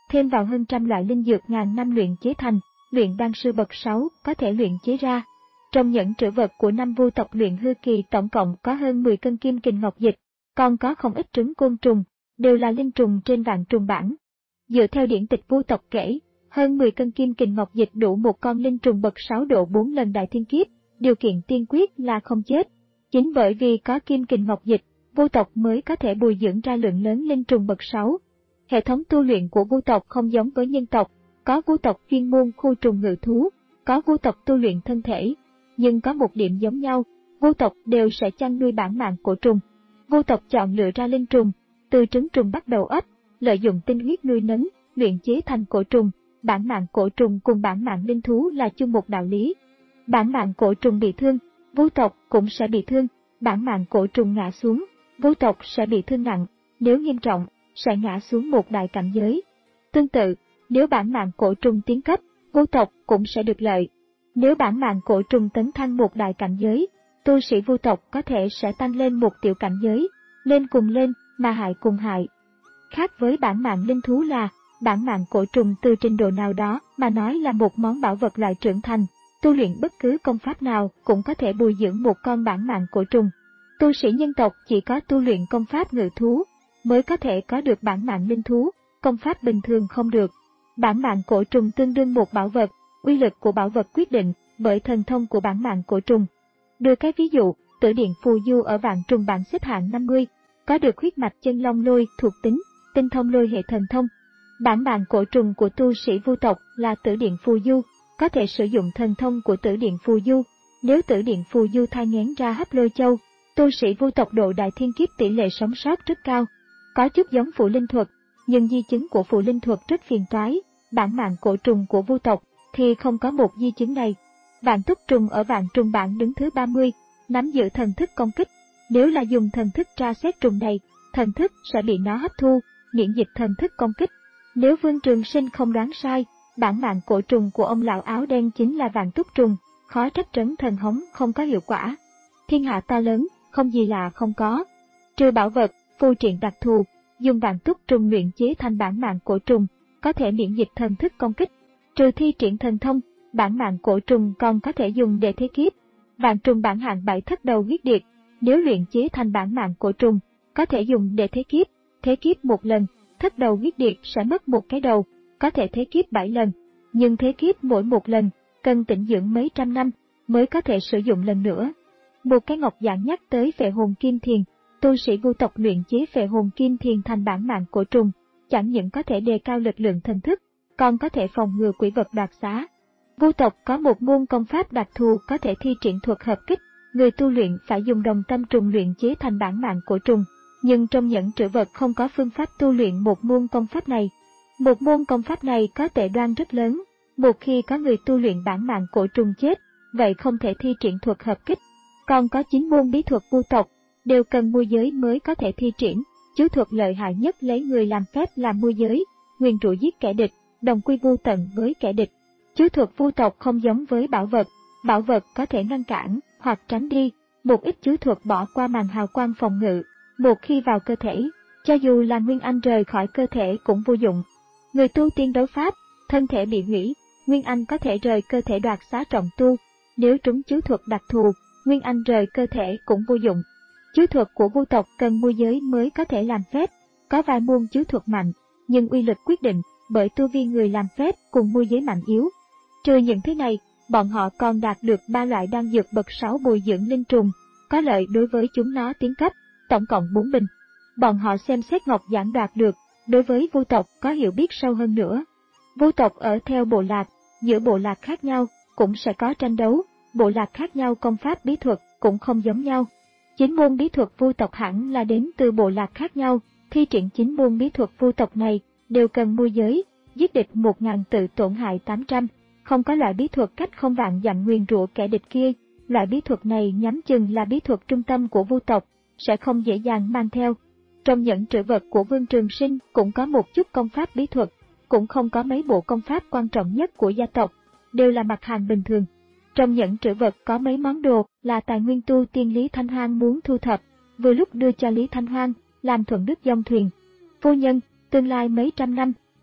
thêm vào hơn trăm loại linh dược ngàn năm luyện chế thành, luyện đan sư bậc sáu có thể luyện chế ra. Trong nhẫn trữ vật của năm vu tộc luyện hư kỳ tổng cộng có hơn mười cân kim kình ngọc dịch, còn có không ít trứng côn trùng, đều là linh trùng trên vạn trùng bản. Dựa theo điển tịch vu tộc kể, hơn mười cân kim kình ngọc dịch đủ một con linh trùng bậc sáu độ bốn lần đại thiên kiếp, điều kiện tiên quyết là không chết. Chính bởi vì có kim kình ngọc dịch, vu tộc mới có thể bồi dưỡng ra lượng lớn linh trùng bậc sáu. Hệ thống tu luyện của vu tộc không giống với nhân tộc, có vu tộc chuyên môn khu trùng ngự thú, có vu tộc tu luyện thân thể, nhưng có một điểm giống nhau, vu tộc đều sẽ chăn nuôi bản mạng cổ trùng. Vu tộc chọn lựa ra linh trùng, từ trứng trùng bắt đầu ấp, lợi dụng tinh huyết nuôi nấng, luyện chế thành cổ trùng. Bản mạng cổ trùng cùng bản mạng linh thú là chung một đạo lý. Bản mạng cổ trùng bị thương, vu tộc cũng sẽ bị thương. Bản mạng cổ trùng ngã xuống, vu tộc sẽ bị thương nặng, nếu nghiêm trọng, sẽ ngã xuống một đại cảnh giới. Tương tự, nếu bản mạng cổ trùng tiến cấp, vu tộc cũng sẽ được lợi. Nếu bản mạng cổ trùng tấn thăng một đại cảnh giới, tu sĩ vu tộc có thể sẽ tăng lên một tiểu cảnh giới, lên cùng lên, mà hại cùng hại. Khác với bản mạng linh thú là, bản mạng cổ trùng từ trình độ nào đó mà nói là một món bảo vật loại trưởng thành, tu luyện bất cứ công pháp nào cũng có thể bồi dưỡng một con bản mạng cổ trùng. Tu sĩ nhân tộc chỉ có tu luyện công pháp ngự thú mới có thể có được bản mạng linh thú, công pháp bình thường không được. Bản mạng cổ trùng tương đương một bảo vật, uy lực của bảo vật quyết định bởi thần thông của bản mạng cổ trùng. Đưa cái ví dụ, Tử Điện Phù Du ở vạn trùng bảng xếp hạng năm mươi, có được huyết mạch chân long lôi thuộc tính, tinh thông lôi hệ thần thông. Bản mạng cổ trùng của tu sĩ vu tộc là Tử Điện Phù Du, có thể sử dụng thần thông của Tử Điện Phù Du. Nếu Tử Điện Phù Du thai nghén ra hấp lôi châu, tu sĩ vu tộc độ đại thiên kiếp tỷ lệ sống sót rất cao. Có chút giống phù linh thuật, nhưng di chứng của phù linh thuật rất phiền toái. Bản mạng cổ trùng của vu tộc thì không có một di chứng này. Vạn túc trùng ở vạn trùng bảng đứng thứ ba mươi, nắm giữ thần thức công kích. Nếu là dùng thần thức tra xét trùng này, thần thức sẽ bị nó hấp thu, miễn dịch thần thức công kích. Nếu Vương Trường Sinh không đoán sai, bản mạng cổ trùng của ông lão áo đen chính là vạn túc trùng, khó trách trấn thần hống không có hiệu quả. Thiên hạ to lớn, không gì là không có. Trừ bảo vật, phù triện đặc thù, dùng vạn túc trùng luyện chế thành bản mạng cổ trùng, có thể miễn dịch thần thức công kích. Trừ thi triển thần thông, bản mạng cổ trùng còn có thể dùng để thế kiếp. Vạn trùng bản hạng bảy thất đầu huyết điệt, nếu luyện chế thành bản mạng cổ trùng, có thể dùng để thế kiếp. Thế kiếp một lần, thất đầu huyết điệt sẽ mất một cái đầu, có thể thế kiếp bảy lần, nhưng thế kiếp mỗi một lần, cần tĩnh dưỡng mấy trăm năm, mới có thể sử dụng lần nữa. Một cái ngọc giảng nhắc tới phệ hồn kim thiền, tu sĩ vu tộc luyện chế phệ hồn kim thiền thành bản mạng cổ trùng, chẳng những có thể đề cao lực lượng thần thức, còn có thể phòng ngừa quỷ vật đoạt xá. Vu tộc có một môn công pháp đặc thù có thể thi triển thuật hợp kích, người tu luyện phải dùng đồng tâm trùng luyện chế thành bản mạng cổ trùng, nhưng trong nhẫn trữ vật không có phương pháp tu luyện một môn công pháp này. Một môn công pháp này có tệ đoan rất lớn, một khi có người tu luyện bản mạng cổ trùng chết, vậy không thể thi triển thuật hợp kích. Còn có chín môn bí thuật vu tộc, đều cần môi giới mới có thể thi triển. Chú thuật lợi hại nhất lấy người làm phép làm môi giới, nguyền rủa giết kẻ địch, đồng quy vu tận với kẻ địch. Chú thuật vu tộc không giống với bảo vật, bảo vật có thể ngăn cản hoặc tránh đi, một ít chú thuật bỏ qua màn hào quang phòng ngự, một khi vào cơ thể, cho dù là nguyên anh rời khỏi cơ thể cũng vô dụng. Người tu tiên đấu pháp, thân thể bị hủy, nguyên anh có thể rời cơ thể đoạt xá trọng tu, nếu trúng chú thuật đặc thù, nguyên anh rời cơ thể cũng vô dụng. Chú thuật của vu tộc cần môi giới mới có thể làm phép, có vài môn chú thuật mạnh, nhưng uy lực quyết định bởi tu vi người làm phép cùng môi giới mạnh yếu. Trừ những thứ này, bọn họ còn đạt được ba loại đan dược bậc sáu bồi dưỡng linh trùng, có lợi đối với chúng nó tiến cấp, tổng cộng bốn bình. Bọn họ xem xét ngọc giảng đoạt được, đối với vu tộc có hiểu biết sâu hơn nữa. Vu tộc ở theo bộ lạc, giữa bộ lạc khác nhau cũng sẽ có tranh đấu, bộ lạc khác nhau công pháp bí thuật cũng không giống nhau. Chín môn bí thuật vu tộc hẳn là đến từ bộ lạc khác nhau, thi triển chín môn bí thuật vu tộc này đều cần môi giới, giết địch một ngàn tự tổn hại tám trăm, không có loại bí thuật cách không vạn dặm nguyền rủa kẻ địch kia. Loại bí thuật này nhắm chừng là bí thuật trung tâm của vu tộc, sẽ không dễ dàng mang theo. Trong nhẫn trữ vật của Vương Trường Sinh cũng có một chút công pháp bí thuật, cũng không có mấy bộ công pháp quan trọng nhất của gia tộc, đều là mặt hàng bình thường. Trong nhẫn trữ vật có mấy món đồ là tài nguyên tu tiên Lý Thanh Hoang muốn thu thập, vừa lúc đưa cho Lý Thanh Hoang, làm thuận đức dòng thuyền. Phu nhân, tương lai mấy trăm năm,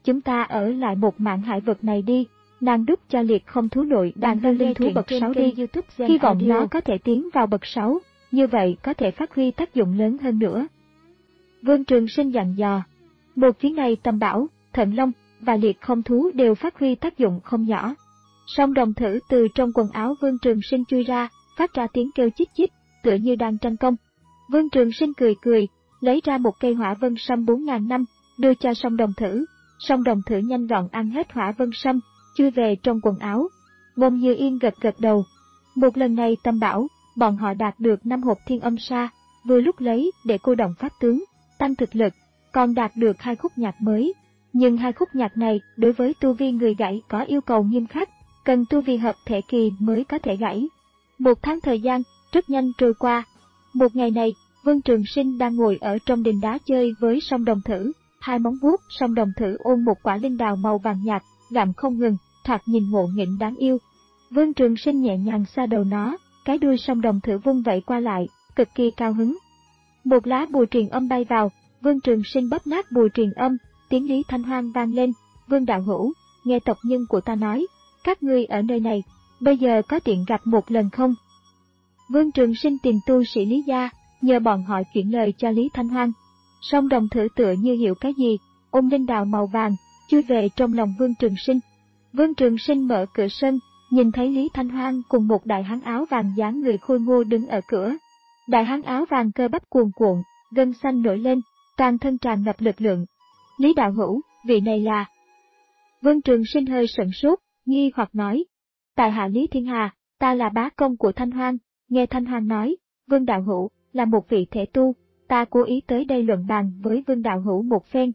chúng ta ở lại một mạn hải vực này đi, nàng đúc cho liệt không thú nội đàn lên linh thú bậc sáu đi, hy vọng nó có thể tiến vào bậc sáu, như vậy có thể phát huy tác dụng lớn hơn nữa. Vương Trường Sinh dặn dò, một chuyến này Tầm Bảo, Thận Long và liệt không thú đều phát huy tác dụng không nhỏ. Song đồng thử từ trong quần áo Vương Trường Sinh chui ra, phát ra tiếng kêu chích chích, tựa như đang tranh công. Vương Trường Sinh cười cười, lấy ra một cây hỏa vân sâm bốn ngàn năm, đưa cho song đồng thử. Song đồng thử nhanh gọn ăn hết hỏa vân sâm, chui về trong quần áo. Ngôn Như Yên gật gật đầu. Một lần này Tầm Bảo, bọn họ đạt được năm hộp thiên âm sa, vừa lúc lấy để cô động pháp tướng, tăng thực lực, còn đạt được hai khúc nhạc mới. Nhưng hai khúc nhạc này đối với tu vi người gãy có yêu cầu nghiêm khắc, cần tu vi hợp thể kỳ mới có thể gãy. Một tháng thời gian rất nhanh trôi qua. Một ngày này, Vương Trường Sinh đang ngồi ở trong đình đá chơi với song đồng thử, hai móng vuốt song đồng thử ôm một quả linh đào màu vàng nhạt, gặm không ngừng, thoạt nhìn ngộ nghĩnh đáng yêu. Vương Trường Sinh nhẹ nhàng xoa đầu nó, cái đuôi song đồng thử vung vẩy qua lại, cực kỳ cao hứng. Một lá bùa truyền âm bay vào, Vương Trường Sinh bóp nát bùa truyền âm, tiếng Lý Thanh Hoang vang lên. Vương đạo hữu, nghe tộc nhân của ta nói, các ngươi ở nơi này, bây giờ có tiện gặp một lần không? Vương Trường Sinh tìm tu sĩ Lý gia, nhờ bọn họ chuyển lời cho Lý Thanh Hoang. Song đồng thử tựa như hiểu cái gì, ôm linh đào màu vàng, chui về trong lòng Vương Trường Sinh. Vương Trường Sinh mở cửa sân, nhìn thấy Lý Thanh Hoang cùng một đại hán áo vàng dáng người khôi ngô đứng ở cửa. Đại hán áo vàng cơ bắp cuồn cuộn, gân xanh nổi lên, toàn thân tràn ngập lực lượng. Lý đạo hữu, vị này là... Vương Trường Sinh hơi sửng sốt, nghi hoặc nói. Tại hạ Lý Thiên Hà, ta là bá công của Thanh Hoang. Nghe Thanh Hoang nói, Vương đạo hữu là một vị thể tu, ta cố ý tới đây luận bàn với Vương đạo hữu một phen.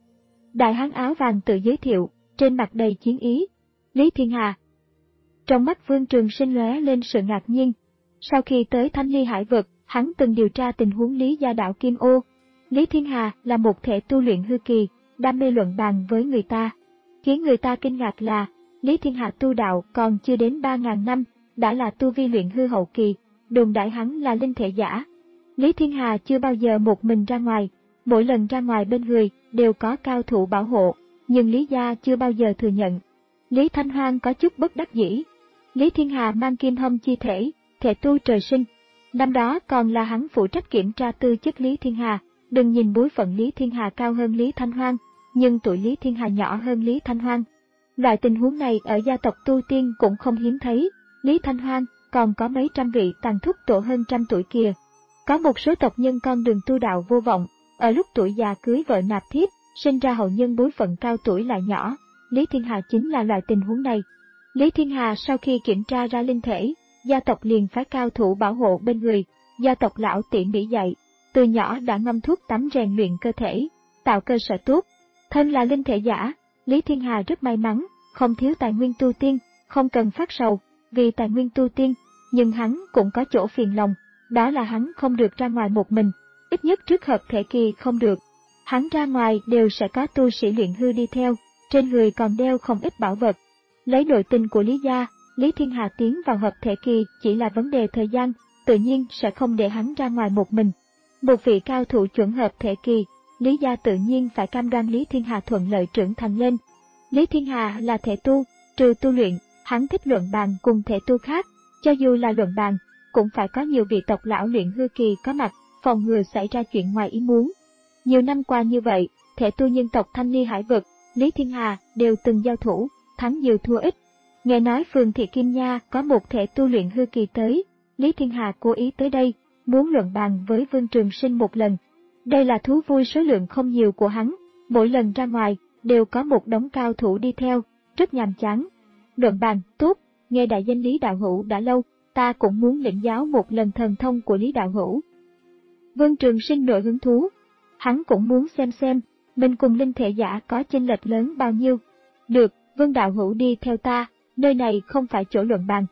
Đại hán áo vàng tự giới thiệu, trên mặt đầy chiến ý. Lý Thiên Hà. Trong mắt Vương Trường Sinh lóe lên sự ngạc nhiên. Sau khi tới Thanh Ly Hải vực, hắn từng điều tra tình huống Lý gia đạo Kim Ô. Lý Thiên Hà là một thể tu luyện hư kỳ, đam mê luận bàn với người ta. Khiến người ta kinh ngạc là, Lý Thiên Hà tu đạo còn chưa đến ba ngàn năm, đã là tu vi luyện hư hậu kỳ, đồn đại hắn là linh thể giả. Lý Thiên Hà chưa bao giờ một mình ra ngoài, mỗi lần ra ngoài bên người đều có cao thủ bảo hộ, nhưng Lý gia chưa bao giờ thừa nhận. Lý Thanh Hoang có chút bất đắc dĩ. Lý Thiên Hà mang kim hâm chi thể, thể tu trời sinh. Năm đó còn là hắn phụ trách kiểm tra tư chất Lý Thiên Hà. Đừng nhìn bối phận Lý Thiên Hà cao hơn Lý Thanh Hoang, nhưng tuổi Lý Thiên Hà nhỏ hơn Lý Thanh Hoang. Loại tình huống này ở gia tộc tu tiên cũng không hiếm thấy. Lý Thanh Hoang còn có mấy trăm vị tàn thúc tổ hơn trăm tuổi kìa. Có một số tộc nhân con đường tu đạo vô vọng, ở lúc tuổi già cưới vợ nạp thiếp, sinh ra hậu nhân bối phận cao tuổi lại nhỏ. Lý Thiên Hà chính là loại tình huống này. Lý Thiên Hà sau khi kiểm tra ra linh thể, gia tộc liền phái cao thủ bảo hộ bên người, gia tộc lão tỉ mỉ dạy. Từ nhỏ đã ngâm thuốc tắm rèn luyện cơ thể, tạo cơ sở tốt. Thân là linh thể giả, Lý Thiên Hà rất may mắn, không thiếu tài nguyên tu tiên, không cần phát sầu vì tài nguyên tu tiên, nhưng hắn cũng có chỗ phiền lòng, đó là hắn không được ra ngoài một mình, ít nhất trước hợp thể kỳ không được. Hắn ra ngoài đều sẽ có tu sĩ luyện hư đi theo, trên người còn đeo không ít bảo vật. Lấy nội tình của Lý gia, Lý Thiên Hà tiến vào hợp thể kỳ chỉ là vấn đề thời gian, tự nhiên sẽ không để hắn ra ngoài một mình. Một vị cao thủ chuẩn hợp thể kỳ, Lý gia tự nhiên phải cam đoan Lý Thiên Hà thuận lợi trưởng thành lên. Lý Thiên Hà là thể tu, trừ tu luyện, hắn thích luận bàn cùng thể tu khác, cho dù là luận bàn, cũng phải có nhiều vị tộc lão luyện hư kỳ có mặt, phòng ngừa xảy ra chuyện ngoài ý muốn. Nhiều năm qua như vậy, thể tu nhân tộc Thanh Ly Hải vực, Lý Thiên Hà đều từng giao thủ, thắng nhiều thua ít. Nghe nói phường Thị Kim Nha có một thể tu luyện hư kỳ tới, Lý Thiên Hà cố ý tới đây, muốn luận bàn với Vương Trường Sinh một lần. Đây là thú vui số lượng không nhiều của hắn, mỗi lần ra ngoài, đều có một đống cao thủ đi theo, rất nhàm chán. Luận bàn, tốt, nghe đại danh Lý đạo hữu đã lâu, ta cũng muốn lĩnh giáo một lần thần thông của Lý đạo hữu. Vương Trường Sinh nổi hứng thú, hắn cũng muốn xem xem, mình cùng linh thể giả có chênh lệch lớn bao nhiêu. Được, Vương đạo hữu đi theo ta, nơi này không phải chỗ luận bàn.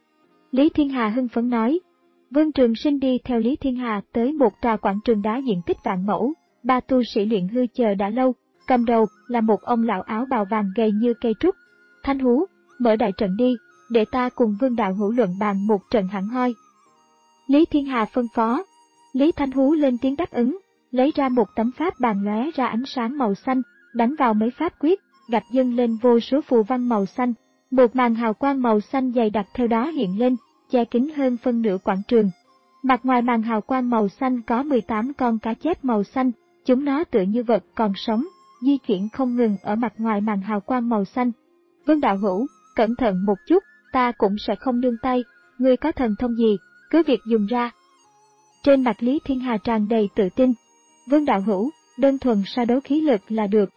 Lý Thiên Hà hưng phấn nói. Vương Trường Sinh đi theo Lý Thiên Hà tới một tòa quảng trường đá diện tích vạn mẫu, ba tu sĩ luyện hư chờ đã lâu, cầm đầu là một ông lão áo bào vàng gầy như cây trúc. Thanh Hú, mở đại trận đi, để ta cùng Vương đạo hữu luận bàn một trận hẳn hoi. Lý Thiên Hà phân phó. Lý Thanh Hú lên tiếng đáp ứng, lấy ra một tấm pháp bàn lóe ra ánh sáng màu xanh, đánh vào mấy pháp quyết, gạch dâng lên vô số phù văn màu xanh, một màn hào quang màu xanh dày đặc theo đó hiện lên, che kín hơn phân nửa quảng trường. Mặt ngoài màn hào quang màu xanh có mười tám con cá chép màu xanh, chúng nó tựa như vật còn sống, di chuyển không ngừng ở mặt ngoài màn hào quang màu xanh. Vương đạo hữu, cẩn thận một chút, ta cũng sẽ không nương tay, ngươi có thần thông gì, cứ việc dùng ra. Trên mặt Lý Thiên Hà tràn đầy tự tin. Vương đạo hữu, đơn thuần so đấu khí lực là được.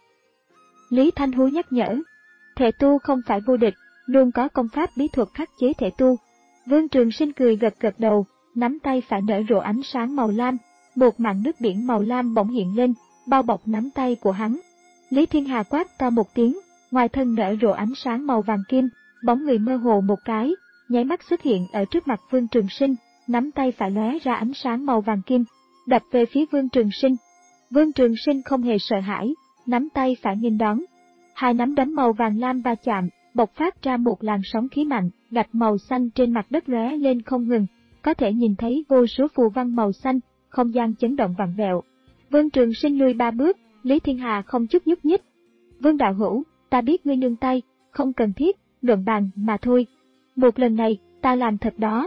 Lý Thanh Hú nhắc nhở, thể tu không phải vô địch, luôn có công pháp bí thuật khắc chế thể tu. Vương Trường Sinh cười gật gật đầu, nắm tay phải nở rộ ánh sáng màu lam, một mảng nước biển màu lam bỗng hiện lên, bao bọc nắm tay của hắn. Lý Thiên Hà quát to một tiếng, ngoài thân nở rộ ánh sáng màu vàng kim, bóng người mơ hồ một cái, nháy mắt xuất hiện ở trước mặt Vương Trường Sinh, nắm tay phải lóe ra ánh sáng màu vàng kim, đập về phía Vương Trường Sinh. Vương Trường Sinh không hề sợ hãi, nắm tay phải nghênh đón. Hai nắm đấm màu vàng lam va chạm, bộc phát ra một làn sóng khí mạnh, gạch màu xanh trên mặt đất lóe lên không ngừng, có thể nhìn thấy vô số phù văn màu xanh, không gian chấn động vặn vẹo. Vương Trường Sinh lùi ba bước, Lý Thiên Hà không chút nhúc nhích. Vương đạo hữu, ta biết ngươi nương tay, không cần thiết, luận bàn mà thôi. Một lần này, ta làm thật đó.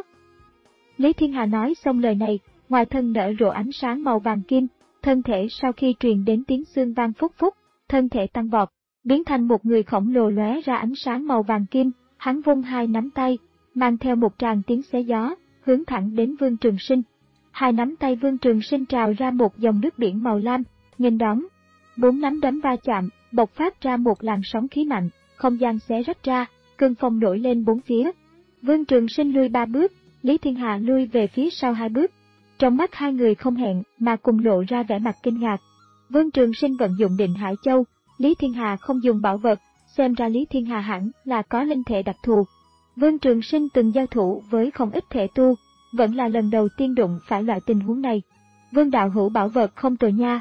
Lý Thiên Hà nói xong lời này, ngoài thân nở rộ ánh sáng màu vàng kim, thân thể sau khi truyền đến tiếng xương vang phúc phúc, thân thể tăng vọt, biến thành một người khổng lồ lóe ra ánh sáng màu vàng kim, hắn vung hai nắm tay, mang theo một tràng tiếng xé gió, hướng thẳng đến Vương Trường Sinh. Hai nắm tay Vương Trường Sinh trào ra một dòng nước biển màu lam, nghênh đón. Bốn nắm đấm va chạm, bộc phát ra một làn sóng khí mạnh, không gian xé rách ra, cơn phong nổi lên bốn phía. Vương Trường Sinh lui ba bước, Lý Thiên Hà lui về phía sau hai bước. Trong mắt hai người không hẹn mà cùng lộ ra vẻ mặt kinh ngạc. Vương Trường Sinh vận dụng Định Hải Châu, Lý Thiên Hà không dùng bảo vật, xem ra Lý Thiên Hà hẳn là có linh thể đặc thù. Vương Trường Sinh từng giao thủ với không ít thể tu, vẫn là lần đầu tiên đụng phải loại tình huống này. Vương đạo hữu bảo vật không tồi nha.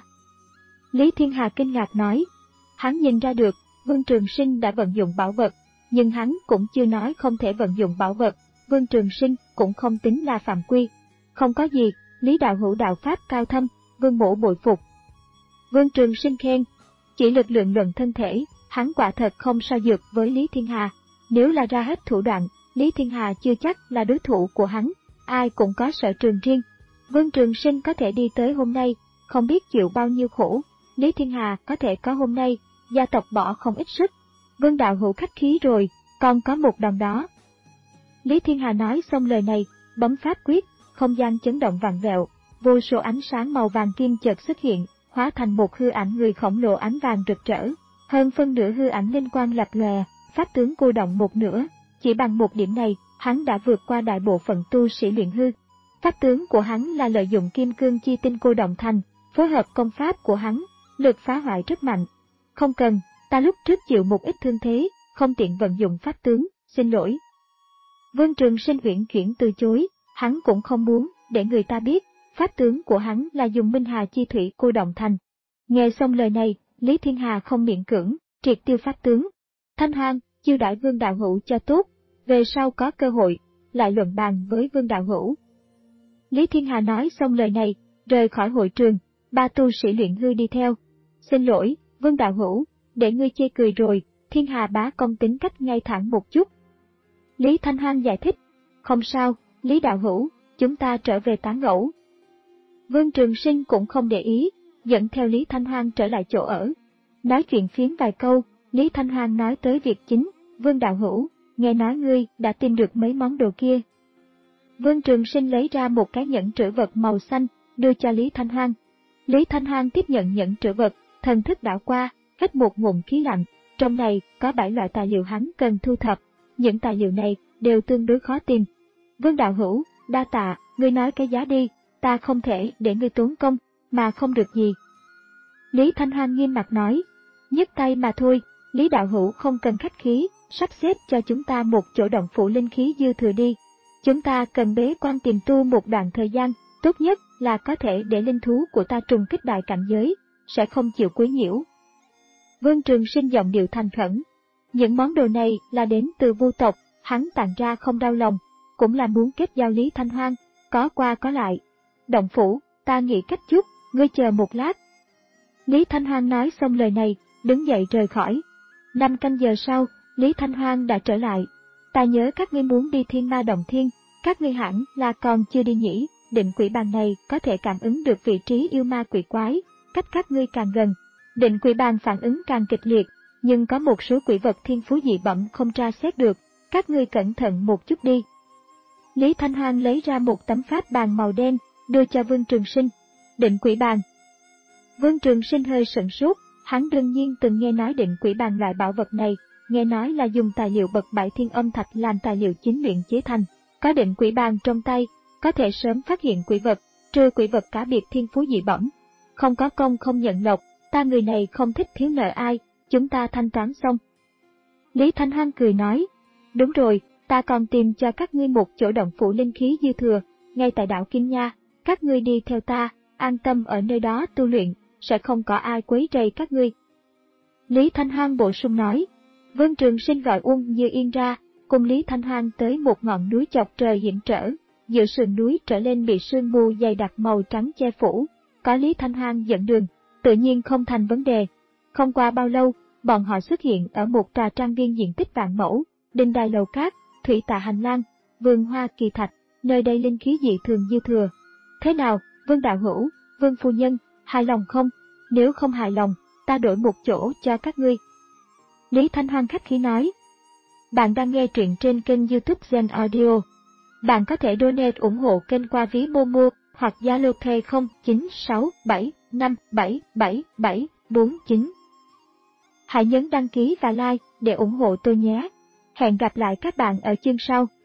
Lý Thiên Hà kinh ngạc nói. Hắn nhìn ra được, Vương Trường Sinh đã vận dụng bảo vật, nhưng hắn cũng chưa nói không thể vận dụng bảo vật, Vương Trường Sinh cũng không tính là phạm quy. Không có gì, Lý đạo hữu đạo pháp cao thâm, Vương mỗ bội phục. Vương Trường Sinh khen, chỉ lực lượng luận thân thể, hắn quả thật không so dược với Lý Thiên Hà. Nếu là ra hết thủ đoạn, Lý Thiên Hà chưa chắc là đối thủ của hắn, ai cũng có sở trường riêng. Vương Trường Sinh có thể đi tới hôm nay, không biết chịu bao nhiêu khổ, Lý Thiên Hà có thể có hôm nay, gia tộc bỏ không ít sức. Vương đạo hữu khách khí rồi, còn có một đòn đó. Lý Thiên Hà nói xong lời này, bấm pháp quyết, không gian chấn động vặn vẹo, vô số ánh sáng màu vàng kim chợt xuất hiện, hóa thành một hư ảnh người khổng lồ ánh vàng rực rỡ. Hơn phân nửa hư ảnh linh quang lập lòe, pháp tướng cô động một nửa, chỉ bằng một điểm này, hắn đã vượt qua đại bộ phận tu sĩ luyện hư. Pháp tướng của hắn là lợi dụng kim cương chi tinh cô động thành, phối hợp công pháp của hắn, lực phá hoại rất mạnh. Không cần, ta lúc trước chịu một ít thương thế, không tiện vận dụng pháp tướng, xin lỗi. Vương Trường Sinh uyển chuyển từ chối, hắn cũng không muốn để người ta biết, pháp tướng của hắn là dùng Minh Hà chi thủy cô động thành. Nghe xong lời này, Lý Thiên Hà không miễn cưỡng, triệt tiêu pháp tướng. Thanh Hoang, chiêu đãi Vương đạo hữu cho tốt, về sau có cơ hội, lại luận bàn với Vương đạo hữu. Lý Thiên Hà nói xong lời này, rời khỏi hội trường, ba tu sĩ luyện hư đi theo. Xin lỗi, Vương đạo hữu, để ngươi chê cười rồi, Thiên Hà bá công tính cách ngay thẳng một chút. Lý Thanh Hoang giải thích, không sao, Lý đạo hữu, chúng ta trở về tán gẫu. Vương Trường Sinh cũng không để ý, dẫn theo Lý Thanh Hoang trở lại chỗ ở. Nói chuyện phiếm vài câu, Lý Thanh Hoang nói tới việc chính, Vương đạo hữu, nghe nói ngươi đã tìm được mấy món đồ kia. Vương Trường Sinh lấy ra một cái nhẫn trữ vật màu xanh, đưa cho Lý Thanh Hoang. Lý Thanh Hoang tiếp nhận nhẫn trữ vật, thần thức đảo qua, hít một ngụm khí lạnh, trong này có bảy loại tài liệu hắn cần thu thập, những tài liệu này đều tương đối khó tìm. Vương đạo hữu, đa tạ, ngươi nói cái giá đi, ta không thể để ngươi tốn công, mà không được gì. Lý Thanh Hoang nghiêm mặt nói, nhấc tay mà thôi, Lý đạo hữu không cần khách khí, sắp xếp cho chúng ta một chỗ động phủ linh khí dư thừa đi. Chúng ta cần bế quan tìm tu một đoạn thời gian, tốt nhất là có thể để linh thú của ta trùng kích đại cảnh giới, sẽ không chịu quấy nhiễu. Vương Trường Sinh giọng điệu thành khẩn. Những món đồ này là đến từ vu tộc, hắn tặng ra không đau lòng, cũng là muốn kết giao Lý Thanh Hoang, có qua có lại. Động phủ, ta nghĩ cách chút, ngươi chờ một lát. Lý Thanh Hoang nói xong lời này, đứng dậy rời khỏi. Năm canh giờ sau, Lý Thanh Hoang đã trở lại. Ta nhớ các ngươi muốn đi Thiên Ma Động Thiên, các ngươi hẳn là còn chưa đi nhỉ. Định quỷ bàn này có thể cảm ứng được vị trí yêu ma quỷ quái, cách các ngươi càng gần, định quỷ bàn phản ứng càng kịch liệt, nhưng có một số quỷ vật thiên phú dị bẩm không tra xét được, các ngươi cẩn thận một chút đi. Lý Thanh Hoang lấy ra một tấm pháp bàn màu đen, đưa cho Vương Trường Sinh. Định quỷ bàn. Vương Trường Sinh hơi sửng sốt, hắn đương nhiên từng nghe nói định quỷ bàn loại bảo vật này, nghe nói là dùng tài liệu bậc bảy thiên âm thạch làm tài liệu chính luyện chế thành, có định quỷ bàn trong tay, có thể sớm phát hiện quỷ vật, trừ quỷ vật cá biệt thiên phú dị bẩm. Không có công không nhận lộc, ta người này không thích thiếu nợ ai, chúng ta thanh toán xong. Lý Thanh Hoang cười nói, đúng rồi, ta còn tìm cho các ngươi một chỗ động phủ linh khí dư thừa, ngay tại đảo Kim Nha, các ngươi đi theo ta, an tâm ở nơi đó tu luyện, sẽ không có ai quấy rầy các ngươi. Lý Thanh Hoang bổ sung nói. Vương Trường Sinh gọi Uông Như Yên ra, cùng Lý Thanh Hoang tới một ngọn núi chọc trời hiểm trở, giữa sườn núi trở lên bị sương mù dày đặc màu trắng che phủ, có Lý Thanh Hoang dẫn đường, tự nhiên không thành vấn đề. Không qua bao lâu, bọn họ xuất hiện ở một tòa trang viên diện tích vạn mẫu, đình đài lầu cát, thủy tạ hành lang, vườn hoa kỳ thạch, nơi đây linh khí dị thường dư thừa. Thế nào, Vương đạo hữu, Vương phu nhân, hài lòng không? Nếu không hài lòng, ta đổi một chỗ cho các ngươi. Lý Thanh Hoang khách khí nói. Bạn đang nghe truyện trên kênh YouTube Zen Audio. Bạn có thể donate ủng hộ kênh qua ví Momo hoặc Zalo Pay không chín sáu bảy năm bảy bảy bảy bốn chín. Hãy nhấn đăng ký và like để ủng hộ tôi nhé. Hẹn gặp lại các bạn ở chương sau.